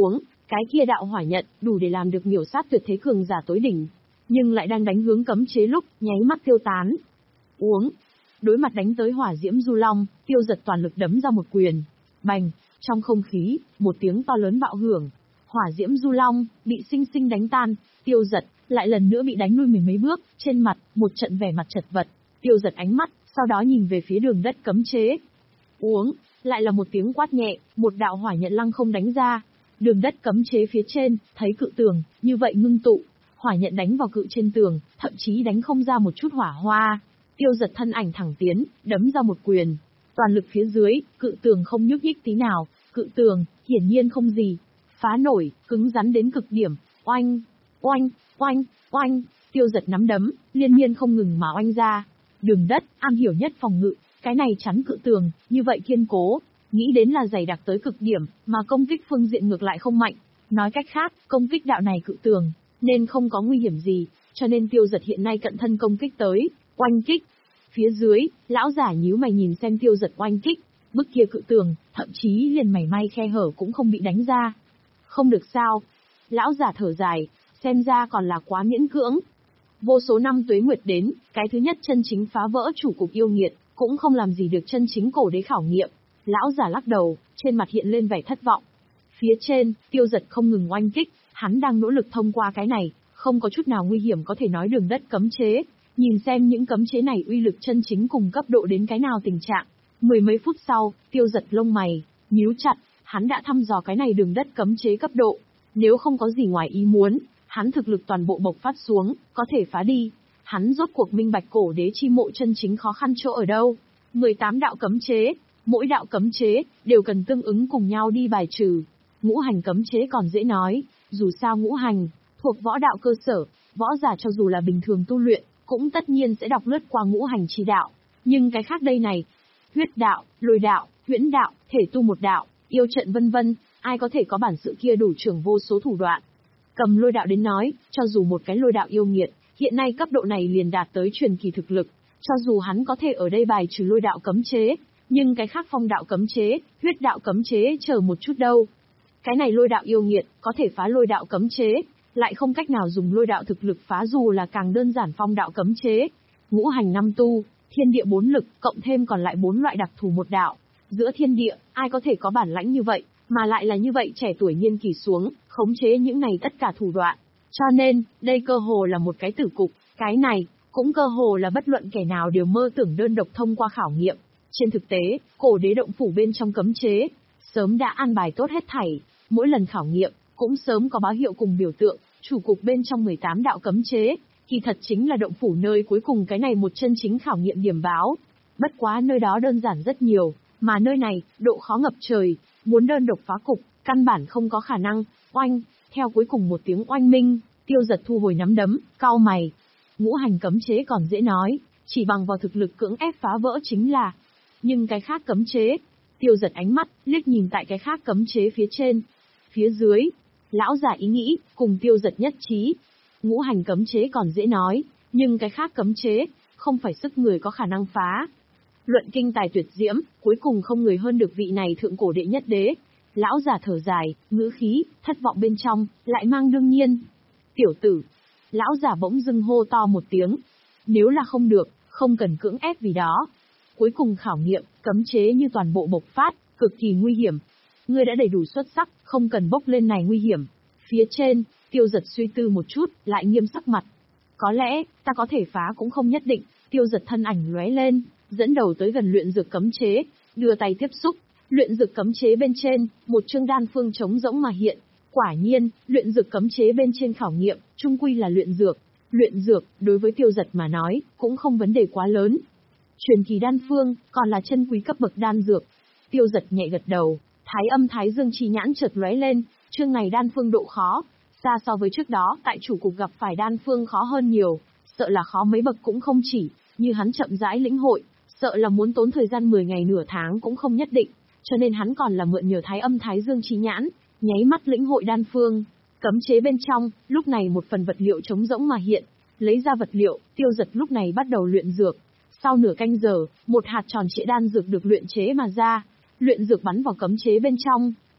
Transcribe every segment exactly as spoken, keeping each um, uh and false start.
xuống, cái kia đạo hỏa nhận, đủ để làm được miểu sát tuyệt thế cường giả tối đỉnh. Nhưng lại đang đánh hướng cấm chế lúc, nháy mắt tiêu tán. Uống. Đối mặt đánh tới hỏa diễm du long, Tiêu Dật toàn lực đấm ra một quyền. Bành. Trong không khí, một tiếng to lớn bạo hưởng. Hỏa diễm du long, bị sinh sinh đánh tan. Tiêu Dật, lại lần nữa bị đánh lui mười mấy bước, trên mặt, một trận vẻ mặt chật vật. Tiêu Dật ánh mắt, sau đó nhìn về phía đường đất cấm chế. Uống. Lại là một tiếng quát nhẹ, một đạo hỏa nhận lăng không đánh ra. Đường đất cấm chế phía trên, thấy cự tường, như vậy ngưng tụ. Hỏa nhận đánh vào cự trên tường, thậm chí đánh không ra một chút hỏa hoa. Tiêu Dật thân ảnh thẳng tiến, đấm ra một quyền. Toàn lực phía dưới, cự tường không nhúc nhích tí nào, cự tường, hiển nhiên không gì. Phá nổi, cứng rắn đến cực điểm, oanh, oanh, oanh, oanh. Tiêu Dật nắm đấm, liên miên không ngừng mà oanh ra. Đường đất, am hiểu nhất phòng ngự, cái này chắn cự tường, như vậy kiên cố. Nghĩ đến là dày đặc tới cực điểm, mà công kích phương diện ngược lại không mạnh. Nói cách khác, công kích đạo này cự tường, nên không có nguy hiểm gì, cho nên Tiêu Dật hiện nay cận thân công kích tới, oanh kích. Phía dưới, lão giả nhíu mày nhìn xem Tiêu Dật oanh kích, bức kia cự tường, thậm chí liền mảy may khe hở cũng không bị đánh ra. Không được sao? Lão giả thở dài, xem ra còn là quá miễn cưỡng. Vô số năm tuế nguyệt đến, cái thứ nhất chân chính phá vỡ chủ cục yêu nghiệt, cũng không làm gì được chân chính cổ đế khảo nghiệm. Lão giả lắc đầu, trên mặt hiện lên vẻ thất vọng. Phía trên, Tiêu Dật không ngừng oanh kích, hắn đang nỗ lực thông qua cái này, không có chút nào nguy hiểm có thể nói đường đất cấm chế. Nhìn xem những cấm chế này uy lực chân chính cùng cấp độ đến cái nào tình trạng. Mười mấy phút sau, Tiêu Dật lông mày, nhíu chặt, hắn đã thăm dò cái này đường đất cấm chế cấp độ. Nếu không có gì ngoài ý muốn, hắn thực lực toàn bộ bộc phát xuống, có thể phá đi. Hắn rốt cuộc minh bạch cổ đế chi mộ chân chính khó khăn chỗ ở đâu. mười tám đạo cấm chế, mỗi đạo cấm chế, đều cần tương ứng cùng nhau đi bài trừ. Ngũ hành cấm chế còn dễ nói, dù sao ngũ hành, thuộc võ đạo cơ sở, võ giả cho dù là bình thường tu luyện, cũng tất nhiên sẽ đọc lướt qua ngũ hành chi đạo. Nhưng cái khác đây này, huyết đạo, lôi đạo, huyễn đạo, thể tu một đạo, yêu trận vân vân, ai có thể có bản sự kia đủ trưởng vô số thủ đoạn. Cầm lôi đạo đến nói, cho dù một cái lôi đạo yêu nghiệt, hiện nay cấp độ này liền đạt tới truyền kỳ thực lực, cho dù hắn có thể ở đây bài trừ lôi đạo cấm chế, nhưng cái khác phong đạo cấm chế, huyết đạo cấm chế chờ một chút đâu. Cái này lôi đạo yêu nghiệt, có thể phá lôi đạo cấm chế, lại không cách nào dùng lôi đạo thực lực phá dù là càng đơn giản phong đạo cấm chế. Ngũ hành năm tu, thiên địa bốn lực, cộng thêm còn lại bốn loại đặc thù một đạo. Giữa thiên địa, ai có thể có bản lãnh như vậy, mà lại là như vậy trẻ tuổi niên kỳ xuống, khống chế những này tất cả thủ đoạn. Cho nên, đây cơ hồ là một cái tử cục, cái này, cũng cơ hồ là bất luận kẻ nào đều mơ tưởng đơn độc thông qua khảo nghiệm. Trên thực tế, cổ đế động phủ bên trong cấm chế, sớm đã an bài tốt hết thảy, mỗi lần khảo nghiệm, cũng sớm có báo hiệu cùng biểu tượng, chủ cục bên trong mười tám đạo cấm chế, kỳ thật chính là động phủ nơi cuối cùng cái này một chân chính khảo nghiệm điểm báo. Bất quá nơi đó đơn giản rất nhiều, mà nơi này, độ khó ngập trời, muốn đơn độc phá cục, căn bản không có khả năng. Oanh, theo cuối cùng một tiếng oanh minh, Tiêu Dật thu hồi nắm đấm, cau mày. Ngũ hành cấm chế còn dễ nói, chỉ bằng vào thực lực cưỡng ép phá vỡ chính là. Nhưng cái khác cấm chế, Tiêu Dật ánh mắt, liếc nhìn tại cái khác cấm chế phía trên. Phía dưới, lão giả ý nghĩ, cùng Tiêu Dật nhất trí. Ngũ hành cấm chế còn dễ nói, nhưng cái khác cấm chế, không phải sức người có khả năng phá. Luận kinh tài tuyệt diễm, cuối cùng không người hơn được vị này thượng cổ đệ nhất đế. Lão giả thở dài, ngữ khí, thất vọng bên trong, lại mang đương nhiên. Tiểu tử, lão giả bỗng dưng hô to một tiếng. Nếu là không được, không cần cưỡng ép vì đó. Cuối cùng khảo nghiệm, cấm chế như toàn bộ bộc phát, cực kỳ nguy hiểm. Ngươi đã đầy đủ xuất sắc, không cần bốc lên này nguy hiểm. Phía trên, Tiêu Dật suy tư một chút, lại nghiêm sắc mặt. Có lẽ, ta có thể phá cũng không nhất định. Tiêu Dật thân ảnh lóe lên, dẫn đầu tới gần luyện dược cấm chế, đưa tay tiếp xúc. Luyện dược cấm chế bên trên, một chương đan phương trống rỗng mà hiện. Quả nhiên, luyện dược cấm chế bên trên khảo nghiệm, chung quy là luyện dược. Luyện dược, đối với Tiêu Dật mà nói, cũng không vấn đề quá lớn. Truyền kỳ đan phương, còn là chân quý cấp bậc đan dược. Tiêu Dật nhẹ gật đầu, thái âm thái dương chi nhãn chợt lóe lên, chương này đan phương độ khó, xa so với trước đó, tại chủ cục gặp phải đan phương khó hơn nhiều, sợ là khó mấy bậc cũng không chỉ, như hắn chậm rãi lĩnh hội, sợ là muốn tốn thời gian mười ngày nửa tháng cũng không nhất định, cho nên hắn còn là mượn nhờ thái âm thái dương chi nhãn, nháy mắt lĩnh hội đan phương. Cấm chế bên trong, lúc này một phần vật liệu trống rỗng mà hiện, lấy ra vật liệu, Tiêu Dật lúc này bắt đầu luyện dược. Sau nửa canh giờ, một hạt tròn trịa đan dược được luyện chế mà ra, luyện dược bắn vào cấm chế bên trong,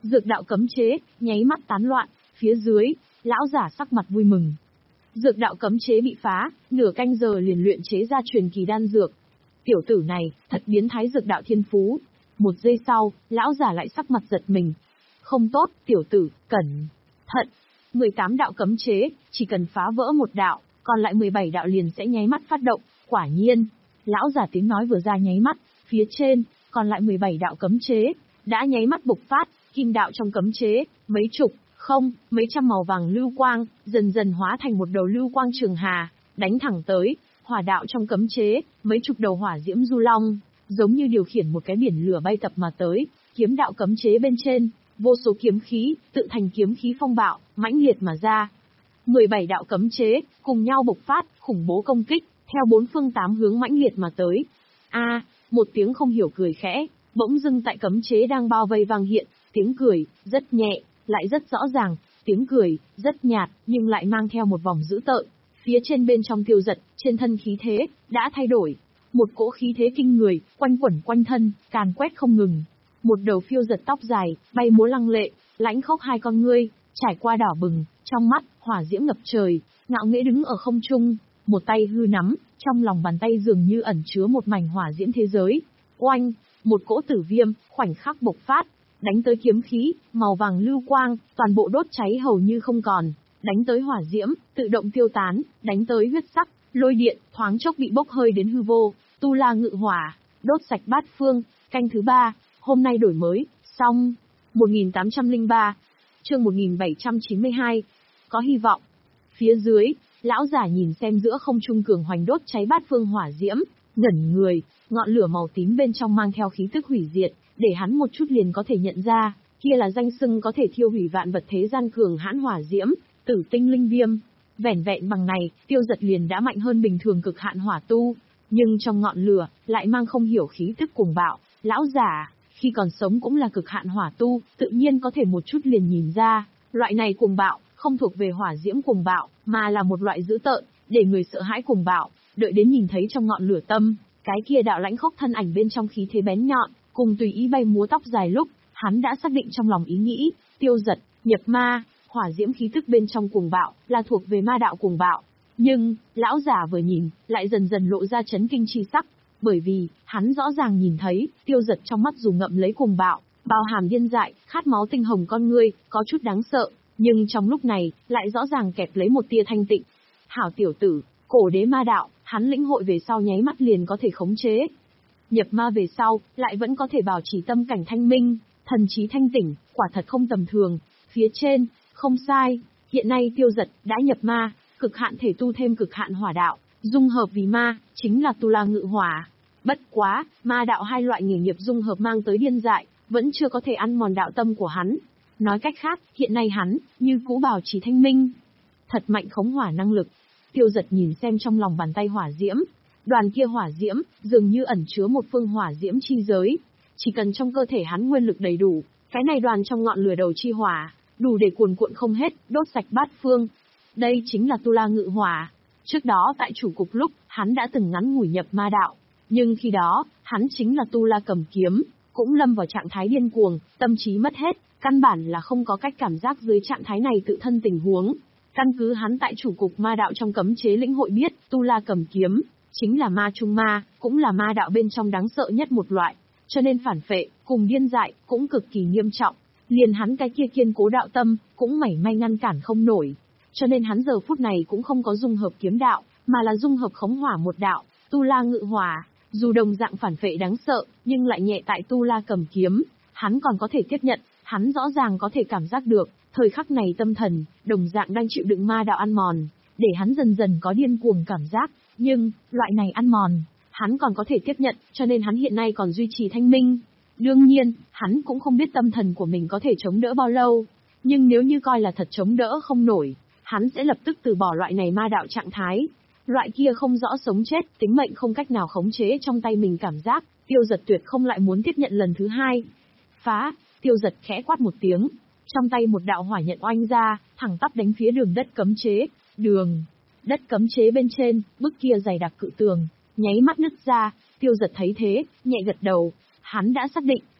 Dược đạo cấm chế, nháy mắt tán loạn, phía dưới, lão giả sắc mặt vui mừng. Dược đạo cấm chế bị phá, nửa canh giờ liền luyện chế ra truyền kỳ đan dược. Tiểu tử này, thật biến thái dược đạo thiên phú. Một giây sau, lão giả lại sắc mặt giật mình. Không tốt, tiểu tử, cẩn thận. mười tám đạo cấm chế, chỉ cần phá vỡ một đạo, còn lại mười bảy đạo liền sẽ nháy mắt phát động. Quả nhiên, lão giả tiếng nói vừa ra nháy mắt, phía trên, còn lại mười bảy đạo cấm chế, đã nháy mắt bộc phát, kim đạo trong cấm chế, mấy chục, không, mấy trăm màu vàng lưu quang, dần dần hóa thành một đầu lưu quang trường hà, đánh thẳng tới, hỏa đạo trong cấm chế, mấy chục đầu hỏa diễm du long, giống như điều khiển một cái biển lửa bay tập mà tới, kiếm đạo cấm chế bên trên, vô số kiếm khí, tự thành kiếm khí phong bạo, mãnh liệt mà ra. mười bảy đạo cấm chế, cùng nhau bộc phát, khủng bố công kích, theo bốn phương tám hướng mãnh liệt mà tới. A, một tiếng không hiểu cười khẽ, bỗng dưng tại cấm chế đang bao vây vang hiện, tiếng cười, rất nhẹ, lại rất rõ ràng, tiếng cười, rất nhạt, nhưng lại mang theo một vòng dữ tợn. Phía trên bên trong Tiêu Dật, trên thân khí thế, đã thay đổi. Một cỗ khí thế kinh người, quanh quẩn quanh thân, càn quét không ngừng. Một đầu phiêu giật tóc dài, bay múa lăng lệ, lãnh khốc hai con ngươi, trải qua đỏ bừng, trong mắt, hỏa diễm ngập trời, ngạo nghễ đứng ở không trung, một tay hư nắm, trong lòng bàn tay dường như ẩn chứa một mảnh hỏa diễm thế giới. Oanh, một cỗ tử viêm, khoảnh khắc bộc phát, đánh tới kiếm khí, màu vàng lưu quang, toàn bộ đốt cháy hầu như không còn, đánh tới hỏa diễm, tự động tiêu tán, đánh tới huyết sắc, lôi điện, thoáng chốc bị bốc hơi đến hư vô, tu la ngự hỏa, đốt sạch bát phương, canh thứ ba, hôm nay đổi mới, xong, một nghìn tám trăm lẻ ba, chương một nghìn bảy trăm chín mươi hai, có hy vọng. Phía dưới, lão giả nhìn xem giữa không trung cường hoành đốt cháy bát phương hỏa diễm, ngẩn người, ngọn lửa màu tím bên trong mang theo khí tức hủy diệt, để hắn một chút liền có thể nhận ra, kia là danh xưng có thể thiêu hủy vạn vật thế gian cường hãn hỏa diễm, tử tinh linh viêm. Vẻn vẹn bằng này, Tiêu Dật liền đã mạnh hơn bình thường cực hạn hỏa tu, nhưng trong ngọn lửa, lại mang không hiểu khí tức cuồng bạo. Lão giả, khi còn sống cũng là cực hạn hỏa tu, tự nhiên có thể một chút liền nhìn ra, loại này cuồng bạo, không thuộc về hỏa diễm cuồng bạo, mà là một loại dữ tợn, để người sợ hãi cuồng bạo. Đợi đến nhìn thấy trong ngọn lửa tâm, cái kia đạo lãnh khốc thân ảnh bên trong khí thế bén nhọn, cùng tùy ý bay múa tóc dài lúc, hắn đã xác định trong lòng ý nghĩ, Tiêu Dật, nhập ma, hỏa diễm khí tức bên trong cuồng bạo, là thuộc về ma đạo cuồng bạo. Nhưng, lão giả vừa nhìn, lại dần dần lộ ra chấn kinh chi sắc, bởi vì, hắn rõ ràng nhìn thấy, Tiêu Dật trong mắt dù ngậm lấy cuồng bạo, bao hàm điên dại, khát máu tinh hồng con ngươi, có chút đáng sợ, nhưng trong lúc này, lại rõ ràng kẹp lấy một tia thanh tịnh. Hảo tiểu tử, cổ đế ma đạo, hắn lĩnh hội về sau nháy mắt liền có thể khống chế. Nhập ma về sau, lại vẫn có thể bảo trì tâm cảnh thanh minh, thần trí thanh tỉnh, quả thật không tầm thường. Phía trên, không sai, hiện nay Tiêu Dật đã nhập ma, cực hạn thể tu thêm cực hạn hỏa đạo, dung hợp vì ma, chính là tu la ngự hỏa. Bất quá, ma đạo hai loại nghề nghiệp dung hợp mang tới điên dại, vẫn chưa có thể ăn mòn đạo tâm của hắn. Nói cách khác, hiện nay hắn, như cũ bảo trì thanh minh. Thật mạnh khống hỏa năng lực. Tiêu Dật nhìn xem trong lòng bàn tay hỏa diễm. Đoàn kia hỏa diễm, dường như ẩn chứa một phương hỏa diễm chi giới. Chỉ cần trong cơ thể hắn nguyên lực đầy đủ, cái này đoàn trong ngọn lửa đầu chi hỏa, đủ để cuồn cuộn không hết, đốt sạch bát phương. Đây chính là tu la ngự hỏa. Trước đó tại chủ cục lúc, hắn đã từng ngắn ngủi nhập ma đạo. Nhưng khi đó, hắn chính là tu la cầm kiếm, cũng lâm vào trạng thái điên cuồng, tâm trí mất hết, căn bản là không có cách cảm giác dưới trạng thái này tự thân tình huống. Căn cứ hắn tại chủ cục ma đạo trong cấm chế lĩnh hội biết, tu la cầm kiếm, chính là ma trung ma, cũng là ma đạo bên trong đáng sợ nhất một loại. Cho nên phản phệ, cùng điên dại, cũng cực kỳ nghiêm trọng. Liền hắn cái kia kiên cố đạo tâm, cũng mảy may ngăn cản không nổi. Cho nên hắn giờ phút này cũng không có dung hợp kiếm đạo, mà là dung hợp khống hỏa một đạo, tu la ngự hỏa. Dù đồng dạng phản phệ đáng sợ, nhưng lại nhẹ tại tu la cầm kiếm, hắn còn có thể tiếp nhận, hắn rõ ràng có thể cảm giác được, thời khắc này tâm thần, đồng dạng đang chịu đựng ma đạo ăn mòn, để hắn dần dần có điên cuồng cảm giác, nhưng, loại này ăn mòn, hắn còn có thể tiếp nhận, cho nên hắn hiện nay còn duy trì thanh minh. Đương nhiên, hắn cũng không biết tâm thần của mình có thể chống đỡ bao lâu, nhưng nếu như coi là thật chống đỡ không nổi, hắn sẽ lập tức từ bỏ loại này ma đạo trạng thái. Loại kia không rõ sống chết, tính mệnh không cách nào khống chế trong tay mình cảm giác, Tiêu Dật tuyệt không lại muốn tiếp nhận lần thứ hai. Phá, Tiêu Dật khẽ quát một tiếng, trong tay một đạo hỏa nhận oanh ra, thẳng tắp đánh phía đường đất cấm chế. Đường đất cấm chế bên trên, bức kia dày đặc cự tường, nháy mắt nứt ra. Tiêu Dật thấy thế, nhẹ gật đầu, hắn đã xác định,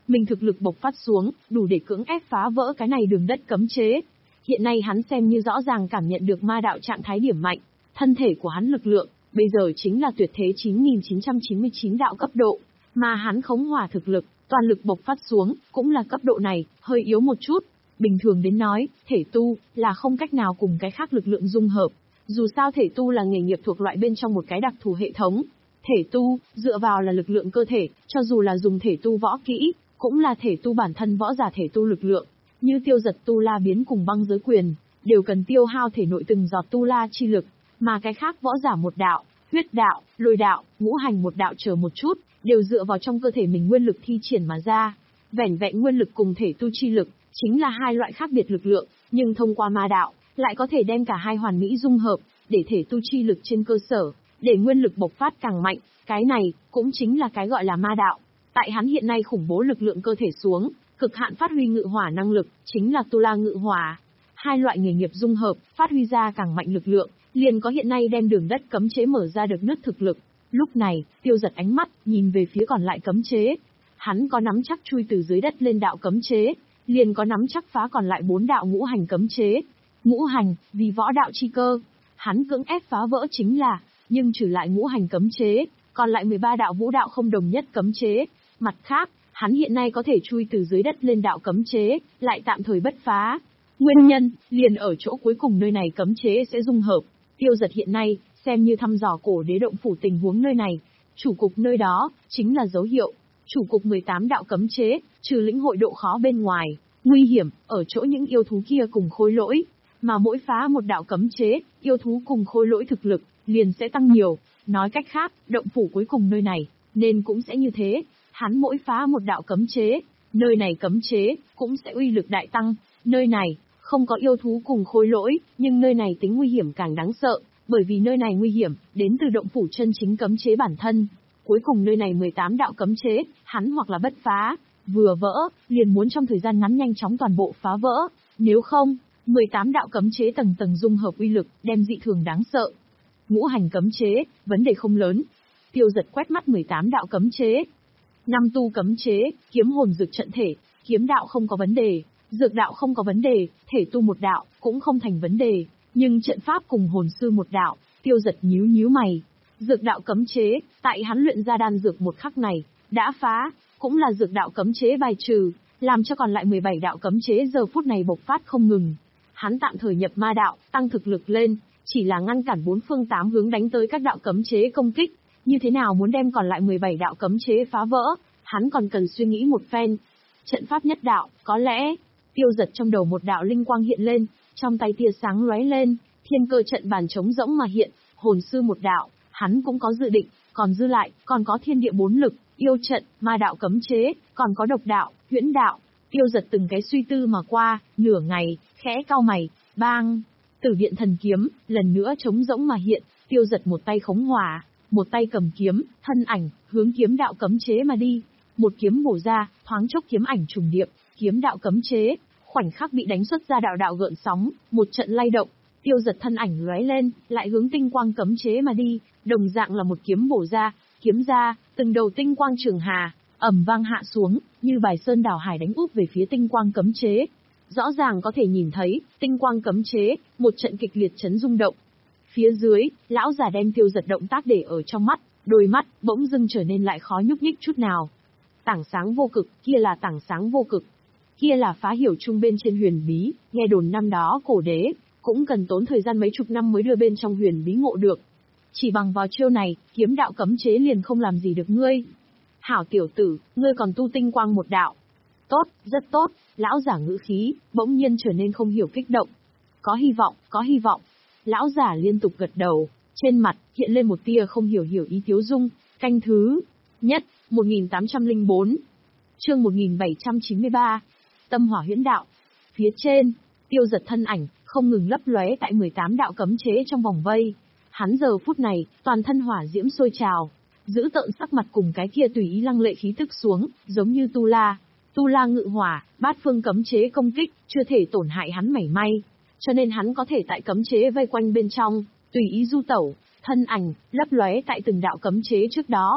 mình thực lực bộc phát xuống, đủ để cưỡng ép phá vỡ cái này đường đất cấm chế. Hiện nay hắn xem như rõ ràng cảm nhận được ma đạo trạng thái điểm mạnh, thân thể của hắn lực lượng, bây giờ chính là tuyệt thế chín nghìn chín trăm chín mươi chín đạo cấp độ, mà hắn khống hỏa thực lực, toàn lực bộc phát xuống, cũng là cấp độ này, hơi yếu một chút. Bình thường đến nói, thể tu, là không cách nào cùng cái khác lực lượng dung hợp. Dù sao thể tu là nghề nghiệp thuộc loại bên trong một cái đặc thù hệ thống. Thể tu, dựa vào là lực lượng cơ thể, cho dù là dùng thể tu võ kỹ, cũng là thể tu bản thân võ giả thể tu lực lượng. Như tiêu giật tu la biến cùng băng giới quyền, đều cần tiêu hao thể nội từng giọt tu la chi lực, mà cái khác võ giả một đạo, huyết đạo, lôi đạo, ngũ hành một đạo chờ một chút, đều dựa vào trong cơ thể mình nguyên lực thi triển mà ra. Vẻn vẹn nguyên lực cùng thể tu chi lực, chính là hai loại khác biệt lực lượng, nhưng thông qua ma đạo, lại có thể đem cả hai hoàn mỹ dung hợp, để thể tu chi lực trên cơ sở, để nguyên lực bộc phát càng mạnh, cái này, cũng chính là cái gọi là ma đạo. Tại hắn hiện nay khủng bố lực lượng cơ thể xuống, cực hạn phát huy ngự hỏa năng lực, chính là tu la ngự hỏa. Hai loại nghề nghiệp dung hợp, phát huy ra càng mạnh lực lượng, liền có hiện nay đem đường đất cấm chế mở ra được nứt thực lực. Lúc này, tiêu giật ánh mắt, nhìn về phía còn lại cấm chế. Hắn có nắm chắc chui từ dưới đất lên đạo cấm chế, liền có nắm chắc phá còn lại bốn đạo ngũ hành cấm chế. Ngũ hành, vì võ đạo chi cơ, hắn cưỡng ép phá vỡ chính là, nhưng trừ lại ngũ hành cấm chế, còn lại mười ba đạo vũ đạo không đồng nhất cấm chế. Mặt khác, hắn hiện nay có thể chui từ dưới đất lên đạo cấm chế, lại tạm thời bất phá. Nguyên nhân, liền ở chỗ cuối cùng nơi này cấm chế sẽ dung hợp. Tiêu giật hiện nay, xem như thăm dò cổ đế động phủ tình huống nơi này. Chủ cục nơi đó, chính là dấu hiệu. Chủ cục mười tám đạo cấm chế, trừ lĩnh hội độ khó bên ngoài, nguy hiểm, ở chỗ những yêu thú kia cùng khôi lỗi. Mà mỗi phá một đạo cấm chế, yêu thú cùng khôi lỗi thực lực, liền sẽ tăng nhiều. Nói cách khác, động phủ cuối cùng nơi này, nên cũng sẽ như thế. Hắn mỗi phá một đạo cấm chế, nơi này cấm chế, cũng sẽ uy lực đại tăng. Nơi này, không có yêu thú cùng khôi lỗi, nhưng nơi này tính nguy hiểm càng đáng sợ, bởi vì nơi này nguy hiểm, đến từ động phủ chân chính cấm chế bản thân. Cuối cùng nơi này mười tám đạo cấm chế, hắn hoặc là bất phá, vừa vỡ, liền muốn trong thời gian ngắn nhanh chóng toàn bộ phá vỡ. Nếu không, mười tám đạo cấm chế tầng tầng dung hợp uy lực, đem dị thường đáng sợ. Ngũ hành cấm chế, vấn đề không lớn. Tiêu giật quét mắt mười tám đạo cấm chế. Năm tu cấm chế, kiếm hồn dược trận thể, kiếm đạo không có vấn đề, dược đạo không có vấn đề, thể tu một đạo, cũng không thành vấn đề. Nhưng trận pháp cùng hồn sư một đạo, tiêu giật nhíu nhíu mày. Dược đạo cấm chế, tại hắn luyện ra đan dược một khắc này, đã phá, cũng là dược đạo cấm chế bài trừ, làm cho còn lại mười bảy đạo cấm chế giờ phút này bộc phát không ngừng. Hắn tạm thời nhập ma đạo, tăng thực lực lên, chỉ là ngăn cản bốn phương tám hướng đánh tới các đạo cấm chế công kích. Như thế nào muốn đem còn lại mười bảy đạo cấm chế phá vỡ, hắn còn cần suy nghĩ một phen. Trận pháp nhất đạo, có lẽ, tiêu giật trong đầu một đạo linh quang hiện lên, trong tay tia sáng lóe lên, thiên cơ trận bàn trống rỗng mà hiện, hồn sư một đạo, hắn cũng có dự định, còn dư lại, còn có thiên địa bốn lực, yêu trận, ma đạo cấm chế, còn có độc đạo, huyễn đạo. Tiêu giật từng cái suy tư mà qua, nửa ngày, khẽ cau mày, bang, tử điện thần kiếm, lần nữa trống rỗng mà hiện, tiêu giật một tay khống hỏa, một tay cầm kiếm, thân ảnh, hướng kiếm đạo cấm chế mà đi. Một kiếm bổ ra, thoáng chốc kiếm ảnh trùng điệp, kiếm đạo cấm chế, khoảnh khắc bị đánh xuất ra đạo đạo gợn sóng, một trận lay động. Tiêu giật thân ảnh lóe lên, lại hướng tinh quang cấm chế mà đi, đồng dạng là một kiếm bổ ra, kiếm ra, từng đầu tinh quang trường hà, ầm vang hạ xuống, như bài sơn đảo hải đánh úp về phía tinh quang cấm chế. Rõ ràng có thể nhìn thấy, tinh quang cấm chế, một trận kịch liệt chấn rung động. Phía dưới, lão già đem tiêu giật động tác để ở trong mắt, đôi mắt, bỗng dưng trở nên lại khó nhúc nhích chút nào. Tảng sáng vô cực, kia là tảng sáng vô cực. Kia là phá hiểu chung bên trên huyền bí, nghe đồn năm đó cổ đế, cũng cần tốn thời gian mấy chục năm mới đưa bên trong huyền bí ngộ được. Chỉ bằng vào chiêu này, kiếm đạo cấm chế liền không làm gì được ngươi. Hảo tiểu tử, ngươi còn tu tinh quang một đạo. Tốt, rất tốt, lão giả ngữ khí, bỗng nhiên trở nên không hiểu kích động. Có hy vọng, có hy vọng. Lão giả liên tục gật đầu, trên mặt, hiện lên một tia không hiểu hiểu ý tiếu dung, canh thứ nhất, một nghìn tám trăm lẻ bốn. Chương một nghìn bảy trăm chín mươi ba. Tâm hỏa huyễn đạo. Phía trên, tiêu giật thân ảnh, không ngừng lấp lóe tại mười tám đạo cấm chế trong vòng vây. Hắn giờ phút này, toàn thân hỏa diễm sôi trào, giữ tợn sắc mặt cùng cái kia tùy ý lăng lệ khí tức xuống, giống như tu la. Tu la ngự hỏa, bát phương cấm chế công kích, chưa thể tổn hại hắn mảy may. Cho nên hắn có thể tại cấm chế vây quanh bên trong, tùy ý du tẩu, thân ảnh, lấp lóe tại từng đạo cấm chế trước đó.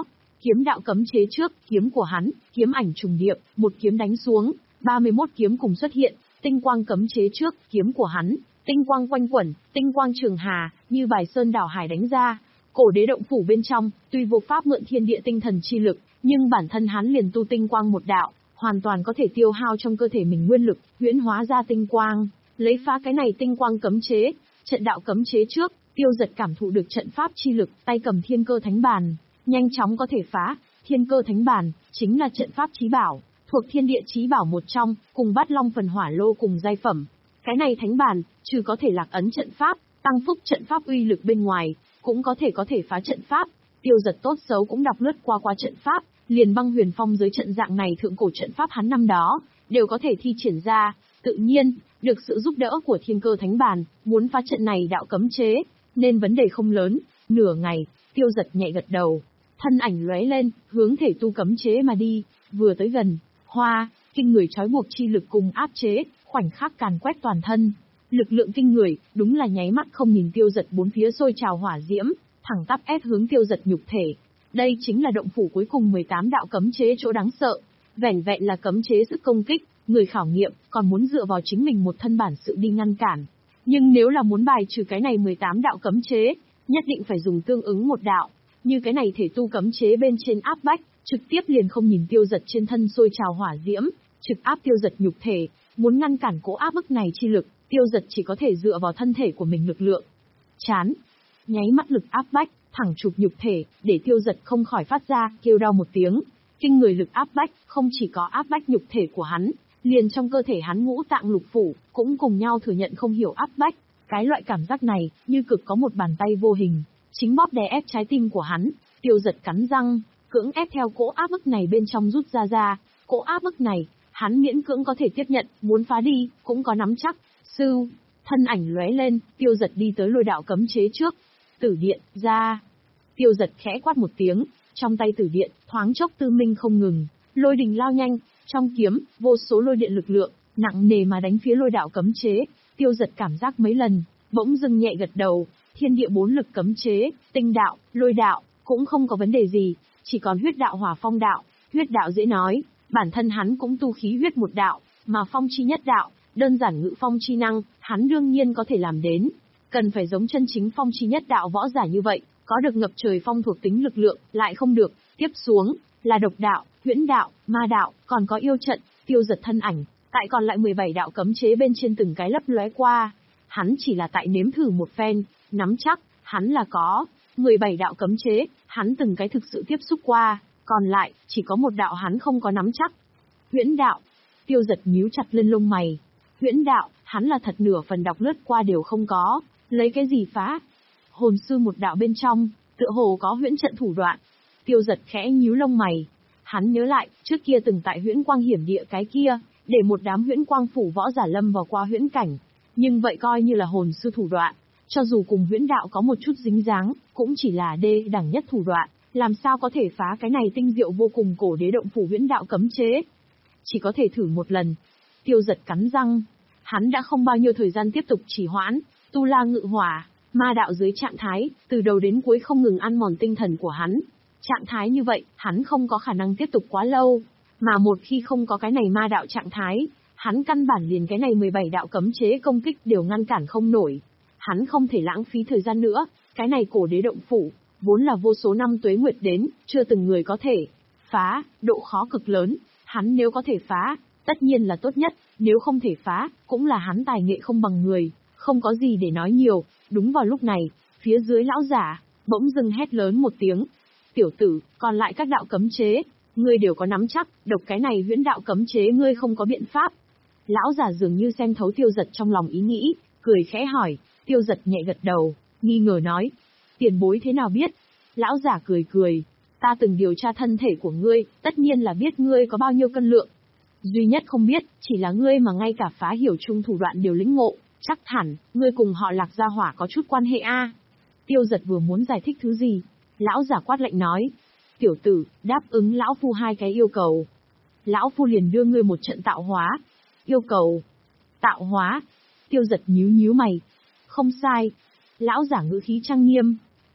Kiếm đạo cấm chế trước, kiếm của hắn, kiếm ảnh trùng điệp, một kiếm đánh xuống, ba mươi mốt kiếm cùng xuất hiện, tinh quang cấm chế trước, kiếm của hắn, tinh quang quanh quẩn, tinh quang trường hà, như bài sơn đảo hải đánh ra. Cổ đế động phủ bên trong, tuy vô pháp mượn thiên địa tinh thần chi lực, nhưng bản thân hắn liền tu tinh quang một đạo, hoàn toàn có thể tiêu hao trong cơ thể mình nguyên lực, huyễn hóa ra tinh quang, lấy phá cái này tinh quang cấm chế. Trận đạo cấm chế trước, Tiêu Giật cảm thụ được trận pháp chi lực, tay cầm Thiên Cơ Thánh Bàn, nhanh chóng có thể phá. Thiên Cơ Thánh Bàn chính là trận pháp chí bảo, thuộc thiên địa chí bảo một trong, cùng Bát Long phần hỏa lô cùng giai phẩm. Cái này thánh bàn, trừ có thể lạc ấn trận pháp, tăng phúc trận pháp uy lực bên ngoài, cũng có thể có thể phá trận pháp. Tiêu Giật tốt xấu cũng đọc lướt qua qua trận pháp, liền Băng Huyền Phong dưới trận dạng này thượng cổ trận pháp hắn năm đó, đều có thể thi triển ra. Tự nhiên, được sự giúp đỡ của Thiên Cơ Thánh Bàn, muốn phá trận này đạo cấm chế, nên vấn đề không lớn. Nửa ngày, Tiêu Giật nhẹ gật đầu, thân ảnh lóe lên, hướng thể tu cấm chế mà đi. Vừa tới gần, hoa, kinh người trói buộc chi lực cùng áp chế, khoảnh khắc càn quét toàn thân. Lực lượng kinh người, đúng là nháy mắt không nhìn Tiêu Giật bốn phía sôi trào hỏa diễm, thẳng tắp ép hướng Tiêu Giật nhục thể. Đây chính là động phủ cuối cùng mười tám đạo cấm chế chỗ đáng sợ. Vẻn vẹn là cấm chế sức công kích, người khảo nghiệm còn muốn dựa vào chính mình một thân bản sự đi ngăn cản. Nhưng nếu là muốn bài trừ cái này mười tám đạo cấm chế, nhất định phải dùng tương ứng một đạo. Như cái này thể tu cấm chế bên trên áp bách, trực tiếp liền không nhìn Tiêu Giật trên thân sôi trào hỏa diễm, trực áp Tiêu Giật nhục thể. Muốn ngăn cản cỗ áp bức này chi lực, Tiêu Giật chỉ có thể dựa vào thân thể của mình lực lượng. Chán, nháy mắt lực áp bách, thẳng chụp nhục thể, để Tiêu Giật không khỏi phát ra kêu đau một tiếng. Kinh người lực áp bách, không chỉ có áp bách nhục thể của hắn, liền trong cơ thể hắn ngũ tạng lục phủ cũng cùng nhau thừa nhận không hiểu áp bách. Cái loại cảm giác này, như cực có một bàn tay vô hình, chính bóp đè ép trái tim của hắn. Tiêu Giật cắn răng, cưỡng ép theo cỗ áp bức này bên trong rút ra ra. Cỗ áp bức này, hắn miễn cưỡng có thể tiếp nhận, muốn phá đi, cũng có nắm chắc. Sưu, thân ảnh lóe lên, Tiêu Giật đi tới lôi đạo cấm chế trước. Tử điện, ra. Tiêu Giật khẽ quát một tiếng, trong tay tử điện, thoáng chốc tư minh không ngừng, lôi đình lao nhanh, trong kiếm, vô số lôi điện lực lượng, nặng nề mà đánh phía lôi đạo cấm chế. Tiêu Giật cảm giác mấy lần, bỗng dưng nhẹ gật đầu, thiên địa bốn lực cấm chế, tinh đạo, lôi đạo, cũng không có vấn đề gì, chỉ còn huyết đạo hỏa phong đạo. Huyết đạo dễ nói, bản thân hắn cũng tu khí huyết một đạo, mà phong chi nhất đạo, đơn giản ngự phong chi năng, hắn đương nhiên có thể làm đến. Cần phải giống chân chính phong chi nhất đạo võ giả như vậy, có được ngập trời phong thuộc tính lực lượng, lại không được. Tiếp xuống, là độc đạo, huyễn đạo, ma đạo, còn có yêu trận. Tiêu Giật thân ảnh, tại còn lại mười bảy đạo cấm chế bên trên từng cái lấp lóe qua. Hắn chỉ là tại nếm thử một phen, nắm chắc, hắn là có. mười bảy đạo cấm chế, hắn từng cái thực sự tiếp xúc qua, còn lại, chỉ có một đạo hắn không có nắm chắc. Huyễn đạo. Tiêu Giật nhíu chặt lên lông mày. Huyễn đạo, hắn là thật nửa phần đọc lướt qua đều không có, lấy cái gì phá? Hồn sư một đạo bên trong, tựa hồ có huyễn trận thủ đoạn. Tiêu Giật khẽ nhíu lông mày. Hắn nhớ lại, trước kia từng tại huyễn quang hiểm địa cái kia, để một đám huyễn quang phủ võ giả lâm vào qua huyễn cảnh. Nhưng vậy coi như là hồn sư thủ đoạn, cho dù cùng huyễn đạo có một chút dính dáng, cũng chỉ là đê đẳng nhất thủ đoạn, làm sao có thể phá cái này tinh diệu vô cùng cổ đế động phủ huyễn đạo cấm chế. Chỉ có thể thử một lần. Tiêu Giật cắn răng. Hắn đã không bao nhiêu thời gian tiếp tục trì hoãn, tu la ngự hỏa, ma đạo dưới trạng thái, từ đầu đến cuối không ngừng ăn mòn tinh thần của hắn. Trạng thái như vậy, hắn không có khả năng tiếp tục quá lâu, mà một khi không có cái này ma đạo trạng thái, hắn căn bản liền cái này mười bảy đạo cấm chế công kích đều ngăn cản không nổi. Hắn không thể lãng phí thời gian nữa, cái này cổ đế động phủ, vốn là vô số năm tuế nguyệt đến, chưa từng người có thể phá, độ khó cực lớn, hắn nếu có thể phá, tất nhiên là tốt nhất, nếu không thể phá, cũng là hắn tài nghệ không bằng người, không có gì để nói nhiều. Đúng vào lúc này, phía dưới lão giả, bỗng dưng hét lớn một tiếng. Tiểu tử, còn lại các đạo cấm chế, ngươi đều có nắm chắc, độc cái này huyễn đạo cấm chế ngươi không có biện pháp. Lão giả dường như xem thấu Tiêu Giật trong lòng ý nghĩ, cười khẽ hỏi. Tiêu Giật nhẹ gật đầu, nghi ngờ nói. Tiền bối thế nào biết? Lão giả cười cười. Ta từng điều tra thân thể của ngươi, tất nhiên là biết ngươi có bao nhiêu cân lượng. Duy nhất không biết, chỉ là ngươi mà ngay cả phá hiểu chung thủ đoạn đều lĩnh ngộ, chắc hẳn, ngươi cùng họ Lạc Gia Hỏa có chút quan hệ a. Tiêu Giật vừa muốn giải thích thứ gì, lão giả quát lạnh nói. Tiểu tử, đáp ứng lão phu hai cái yêu cầu. Lão phu liền đưa ngươi một trận tạo hóa. Yêu cầu. Tạo hóa. Tiêu Giật nhíu nhíu mày. Không sai. Lão giả ngữ khí trang nghiêm.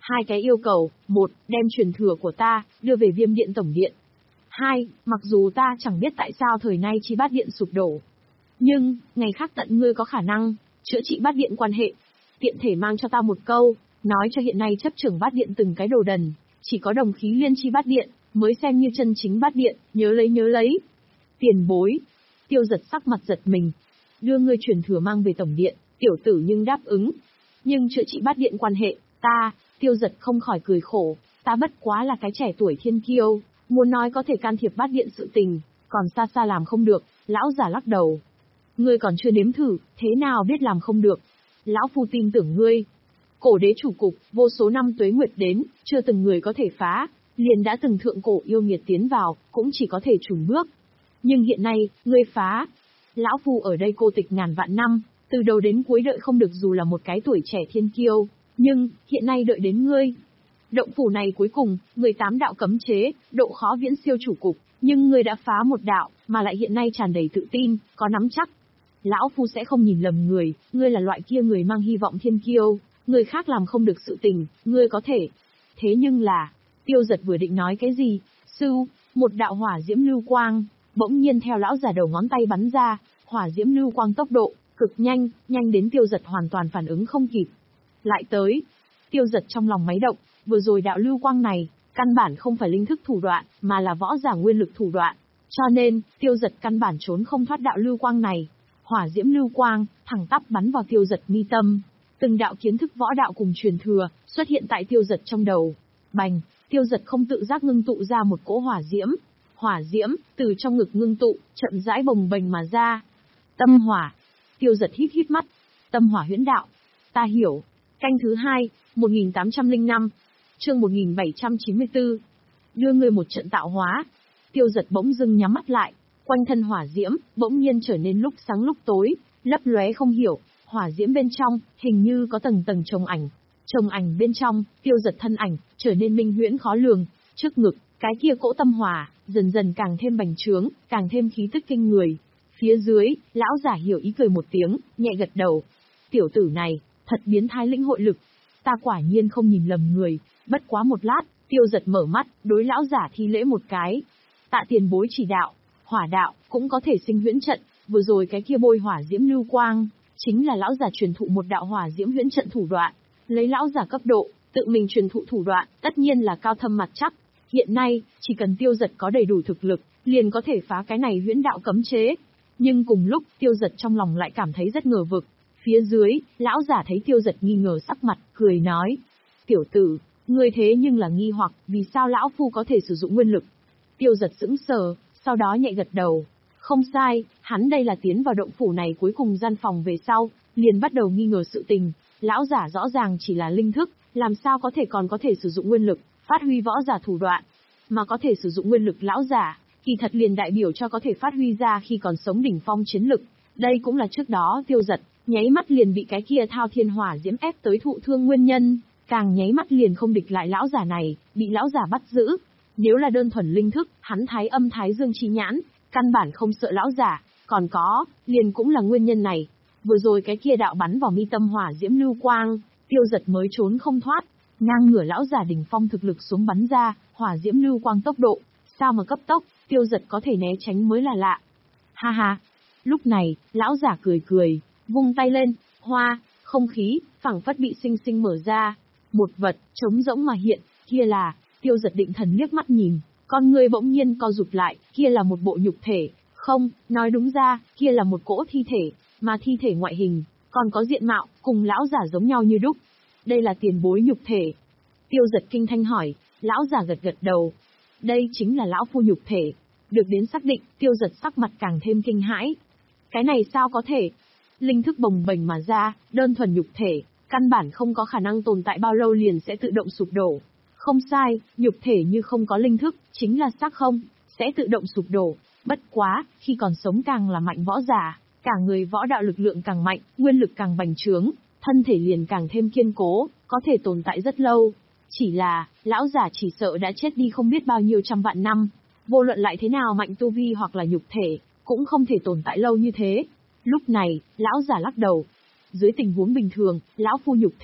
Hai cái yêu cầu, một, đem truyền thừa của ta, đưa về Viêm Điện Tổng Điện. Hai, mặc dù ta chẳng biết tại sao thời nay Chi Bát Điện sụp đổ. Nhưng, ngày khác tận ngươi có khả năng, chữa trị Bát Điện quan hệ. Tiện thể mang cho ta một câu, nói cho hiện nay chấp trưởng Bát Điện từng cái đồ đần, chỉ có đồng khí liên chi Bát Điện, mới xem như chân chính Bát Điện, nhớ lấy nhớ lấy. Tiền bối. Tiêu Giật sắc mặt giật mình. Đưa ngươi truyền thừa mang về Tổng Điện, tiểu tử nhưng đáp ứng. Nhưng chữa trị Bát Điện quan hệ, ta, Tiêu Giật không khỏi cười khổ, ta bất quá là cái trẻ tuổi thiên kiêu, muốn nói có thể can thiệp Bát Điện sự tình, còn xa xa làm không được, lão giả lắc đầu. Ngươi còn chưa nếm thử, thế nào biết làm không được? Lão phu tin tưởng ngươi. Cổ đế chủ cục, vô số năm tuế nguyệt đến, chưa từng người có thể phá, liền đã từng thượng cổ yêu nghiệt tiến vào, cũng chỉ có thể chùn bước. Nhưng hiện nay, ngươi phá. Lão phu ở đây cô tịch ngàn vạn năm, từ đầu đến cuối đợi không được dù là một cái tuổi trẻ thiên kiêu, nhưng, hiện nay đợi đến ngươi. Động phủ này cuối cùng, mười tám đạo cấm chế, độ khó viễn siêu chủ cục, nhưng ngươi đã phá một đạo, mà lại hiện nay tràn đầy tự tin, có nắm chắc. Lão phu sẽ không nhìn lầm người, ngươi là loại kia người mang hy vọng thiên kiêu, người khác làm không được sự tình, ngươi có thể. Thế nhưng là, Tiêu Giật vừa định nói cái gì, sư, một đạo hỏa diễm lưu quang, bỗng nhiên theo lão già đầu ngón tay bắn ra, hỏa diễm lưu quang tốc độ, cực nhanh, nhanh đến Tiêu Giật hoàn toàn phản ứng không kịp. Lại tới, Tiêu Giật trong lòng máy động, vừa rồi đạo lưu quang này, căn bản không phải linh thức thủ đoạn, mà là võ giả nguyên lực thủ đoạn. Cho nên, Tiêu Giật căn bản trốn không thoát đạo lưu quang này. Hỏa diễm lưu quang, thẳng tắp bắn vào Tiêu Giật mi tâm. Từng đạo kiến thức võ đạo cùng truyền thừa, xuất hiện tại Tiêu Giật trong đầu. Bành, Tiêu Giật không tự giác ngưng tụ ra một cỗ hỏa diễm. Hỏa diễm, từ trong ngực ngưng tụ, chậm rãi bồng bềnh mà ra. Tâm hỏa. Tiêu Giật hít hít mắt. Tâm hỏa huyễn đạo. Ta hiểu. Canh thứ hai, một nghìn tám trăm lẻ năm. Chương một nghìn bảy trăm chín mươi tư. Đưa ngươi một trận tạo hóa. Tiêu Giật bỗng dưng nhắm mắt lại. Quanh thân hỏa diễm, bỗng nhiên trở nên lúc sáng lúc tối, lấp lóe không hiểu, hỏa diễm bên trong, hình như có tầng tầng chồng ảnh. Chồng ảnh bên trong, Tiêu Giật thân ảnh, trở nên minh huyễn khó lường, trước ngực, cái kia cỗ tâm hỏa, dần dần càng thêm bành trướng, càng thêm khí tức kinh người. Phía dưới, lão giả hiểu ý cười một tiếng, nhẹ gật đầu. Tiểu tử này, thật biến thái lĩnh hội lực. Ta quả nhiên không nhìn lầm người, bất quá một lát, Tiêu Giật mở mắt, đối lão giả thi lễ một cái. Tạ tiền bối chỉ đạo. Hỏa đạo, cũng có thể sinh huyễn trận, vừa rồi cái kia bôi hỏa diễm lưu quang, chính là lão giả truyền thụ một đạo hỏa diễm huyễn trận thủ đoạn. Lấy lão giả cấp độ, tự mình truyền thụ thủ đoạn, tất nhiên là cao thâm mặt chắc. Hiện nay, chỉ cần Tiêu Giật có đầy đủ thực lực, liền có thể phá cái này huyễn đạo cấm chế. Nhưng cùng lúc, Tiêu Giật trong lòng lại cảm thấy rất ngờ vực. Phía dưới, lão giả thấy Tiêu Giật nghi ngờ sắc mặt, cười nói. Tiểu tử, ngươi thế nhưng là nghi hoặc, vì sao lão phu có thể sử dụng nguyên lực? Tiêu Giật sững sờ. Sau đó nhẹ gật đầu. Không sai, hắn đây là tiến vào động phủ này cuối cùng gian phòng về sau, liền bắt đầu nghi ngờ sự tình. Lão giả rõ ràng chỉ là linh thức, làm sao có thể còn có thể sử dụng nguyên lực, phát huy võ giả thủ đoạn. Mà có thể sử dụng nguyên lực lão giả, kỳ thật liền đại biểu cho có thể phát huy ra khi còn sống đỉnh phong chiến lực. Đây cũng là trước đó Tiêu Giật, nháy mắt liền bị cái kia thao thiên hỏa diễm ép tới thụ thương nguyên nhân, càng nháy mắt liền không địch lại lão giả này, bị lão giả bắt giữ. Nếu là đơn thuần linh thức, hắn thái âm thái dương chi nhãn, căn bản không sợ lão giả, còn có, liền cũng là nguyên nhân này. Vừa rồi cái kia đạo bắn vào mi tâm hỏa diễm lưu quang, Tiêu Giật mới trốn không thoát, ngang ngửa lão giả đỉnh phong thực lực xuống bắn ra, hỏa diễm lưu quang tốc độ, sao mà cấp tốc, Tiêu Giật có thể né tránh mới là lạ. Ha ha. Lúc này, lão giả cười cười, vung tay lên, hoa, không khí, phảng phất bị sinh sinh mở ra. Một vật, trống rỗng mà hiện, kia là... Tiêu Giật định thần liếc mắt nhìn, con người bỗng nhiên co rụt lại, kia là một bộ nhục thể, không, nói đúng ra, kia là một cỗ thi thể, mà thi thể ngoại hình, còn có diện mạo, cùng lão giả giống nhau như đúc. Đây là tiền bối nhục thể. Tiêu Giật kinh thanh hỏi, lão giả gật gật đầu. Đây chính là lão phu nhục thể. Được đến xác định, Tiêu Giật sắc mặt càng thêm kinh hãi. Cái này sao có thể? Linh thức bồng bềnh mà ra, đơn thuần nhục thể, căn bản không có khả năng tồn tại bao lâu liền sẽ tự động sụp đổ. Không sai, nhục thể như không có linh thức, chính là xác không, sẽ tự động sụp đổ. Bất quá, khi còn sống càng là mạnh võ giả, cả người võ đạo lực lượng càng mạnh, nguyên lực càng bành trướng, thân thể liền càng thêm kiên cố, có thể tồn tại rất lâu. Chỉ là, lão giả chỉ sợ đã chết đi không biết bao nhiêu trăm vạn năm. Vô luận lại thế nào mạnh tu vi hoặc là nhục thể, cũng không thể tồn tại lâu như thế. Lúc này, lão giả lắc đầu. Dưới tình huống bình thường, lão phu nhục thể,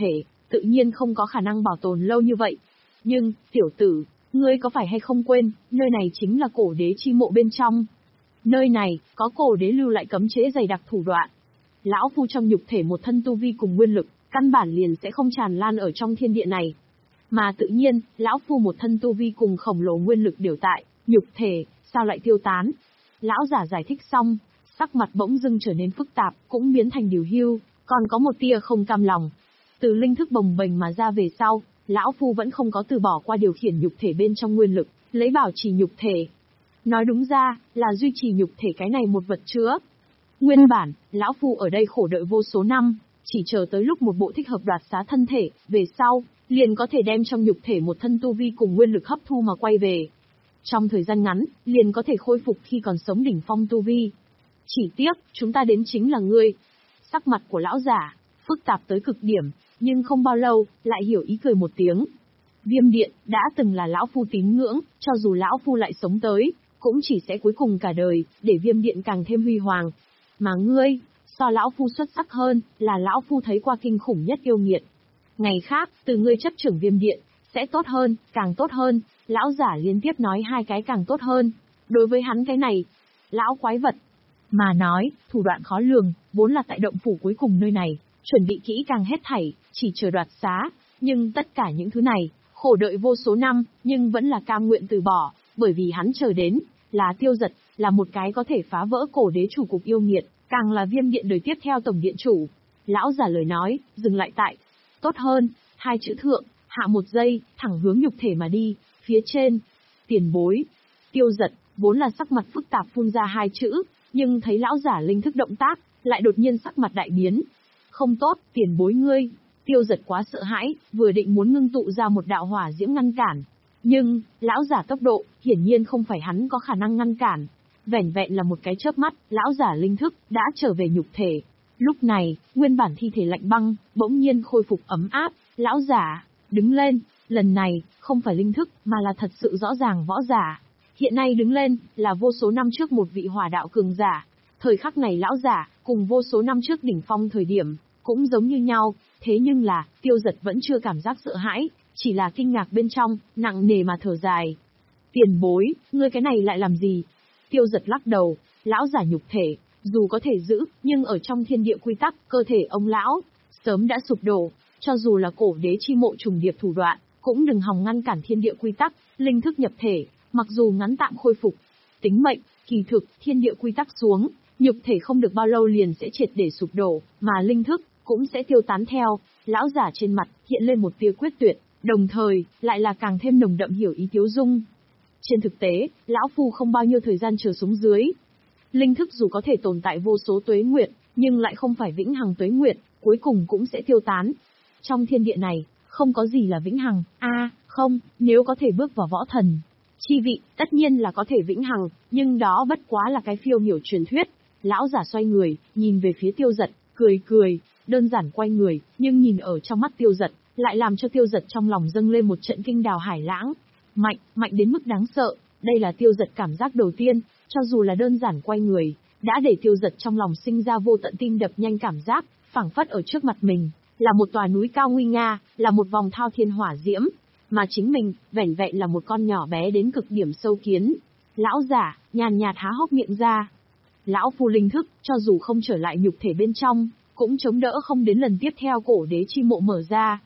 tự nhiên không có khả năng bảo tồn lâu như vậy. Nhưng, tiểu tử, ngươi có phải hay không quên, nơi này chính là cổ đế chi mộ bên trong. Nơi này, có cổ đế lưu lại cấm chế dày đặc thủ đoạn. Lão phu trong nhục thể một thân tu vi cùng nguyên lực, căn bản liền sẽ không tràn lan ở trong thiên địa này. Mà tự nhiên, lão phu một thân tu vi cùng khổng lồ nguyên lực điều tại, nhục thể, sao lại tiêu tán? Lão giả giải thích xong, sắc mặt bỗng dưng trở nên phức tạp, cũng biến thành điều hưu, còn có một tia không cam lòng. Từ linh thức bồng bềnh mà ra về sau, lão phu vẫn không có từ bỏ qua điều khiển nhục thể bên trong nguyên lực, lấy bảo trì nhục thể. Nói đúng ra, là duy trì nhục thể cái này một vật chứa. Nguyên bản, lão phu ở đây khổ đợi vô số năm, chỉ chờ tới lúc một bộ thích hợp đoạt xá thân thể, về sau, liền có thể đem trong nhục thể một thân tu vi cùng nguyên lực hấp thu mà quay về. Trong thời gian ngắn, liền có thể khôi phục khi còn sống đỉnh phong tu vi. Chỉ tiếc, chúng ta đến chính là ngươi. Sắc mặt của lão giả, phức tạp tới cực điểm, nhưng không bao lâu, lại hiểu ý cười một tiếng. Viêm điện, đã từng là lão phu tín ngưỡng, cho dù lão phu lại sống tới, cũng chỉ sẽ cuối cùng cả đời, để viêm điện càng thêm huy hoàng. Mà ngươi, so lão phu xuất sắc hơn, là lão phu thấy qua kinh khủng nhất yêu nghiệt. Ngày khác, từ ngươi chấp trưởng viêm điện, sẽ tốt hơn, càng tốt hơn. Lão giả liên tiếp nói hai cái càng tốt hơn. Đối với hắn cái này, lão quái vật, mà nói, thủ đoạn khó lường, vốn là tại động phủ cuối cùng nơi này, chuẩn bị kỹ càng hết thảy, chỉ chờ đoạt xá. Nhưng tất cả những thứ này, khổ đợi vô số năm, nhưng vẫn là cam nguyện từ bỏ, bởi vì hắn chờ đến, là Tiêu Dật, là một cái có thể phá vỡ cổ đế chủ cục yêu nghiệt, càng là viêm điện đời tiếp theo tổng điện chủ. Lão giả lời nói, dừng lại tại, tốt hơn, hai chữ thượng, hạ một giây, thẳng hướng nhục thể mà đi, phía trên, tiền bối. Tiêu Dật, vốn là sắc mặt phức tạp phun ra hai chữ, nhưng thấy lão giả linh thức động tác, lại đột nhiên sắc mặt đại biến. Không tốt, tiền bối ngươi. Tiêu Dật quá sợ hãi, vừa định muốn ngưng tụ ra một đạo hỏa diễm ngăn cản. Nhưng, lão giả tốc độ, hiển nhiên không phải hắn có khả năng ngăn cản. Vẻn vẹn là một cái chớp mắt, lão giả linh thức, đã trở về nhục thể. Lúc này, nguyên bản thi thể lạnh băng, bỗng nhiên khôi phục ấm áp, lão giả, đứng lên, lần này, không phải linh thức, mà là thật sự rõ ràng võ giả. Hiện nay đứng lên, là vô số năm trước một vị hỏa đạo cường giả. Thời khắc này lão giả, cùng vô số năm trước đỉnh phong thời điểm, cũng giống như nhau, thế nhưng là, Tiêu Dật vẫn chưa cảm giác sợ hãi, chỉ là kinh ngạc bên trong, nặng nề mà thở dài. Tiền bối, ngươi cái này lại làm gì? Tiêu Dật lắc đầu, lão giả nhục thể, dù có thể giữ, nhưng ở trong thiên địa quy tắc, cơ thể ông lão, sớm đã sụp đổ, cho dù là cổ đế chi mộ trùng điệp thủ đoạn, cũng đừng hòng ngăn cản thiên địa quy tắc, linh thức nhập thể, mặc dù ngắn tạm khôi phục. Tính mệnh, kỳ thực, thiên địa quy tắc xuống, nhục thể không được bao lâu liền sẽ triệt để sụp đổ, mà linh thức, cũng sẽ tiêu tán theo. Lão giả trên mặt, hiện lên một tia quyết tuyệt, đồng thời, lại là càng thêm nồng đậm hiểu ý Tiếu Dung. Trên thực tế, lão phu không bao nhiêu thời gian chờ xuống dưới. Linh thức dù có thể tồn tại vô số tuế nguyệt, nhưng lại không phải vĩnh hằng tuế nguyệt, cuối cùng cũng sẽ tiêu tán. Trong thiên địa này, không có gì là vĩnh hằng, a à, không, nếu có thể bước vào võ thần chi vị, tất nhiên là có thể vĩnh hằng, nhưng đó bất quá là cái phiêu miểu truyền thuyết. Lão giả xoay người, nhìn về phía Tiêu Dật, cười cười, đơn giản quay người, nhưng nhìn ở trong mắt Tiêu Dật, lại làm cho Tiêu Dật trong lòng dâng lên một trận kinh đào hải lãng. Mạnh, mạnh đến mức đáng sợ, đây là Tiêu Dật cảm giác đầu tiên, cho dù là đơn giản quay người, đã để Tiêu Dật trong lòng sinh ra vô tận tim đập nhanh cảm giác, phảng phất ở trước mặt mình, là một tòa núi cao nguy nga, là một vòng thao thiên hỏa diễm, mà chính mình, vẻn vẹn là một con nhỏ bé đến cực điểm sâu kiến. Lão giả, nhàn nhạt há hốc miệng ra. Lão phu linh thức, cho dù không trở lại nhục thể bên trong, cũng chống đỡ không đến lần tiếp theo cổ đế chi mộ mở ra.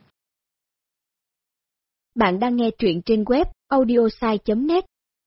Bạn đang nghe truyện trên web audiosai chấm net.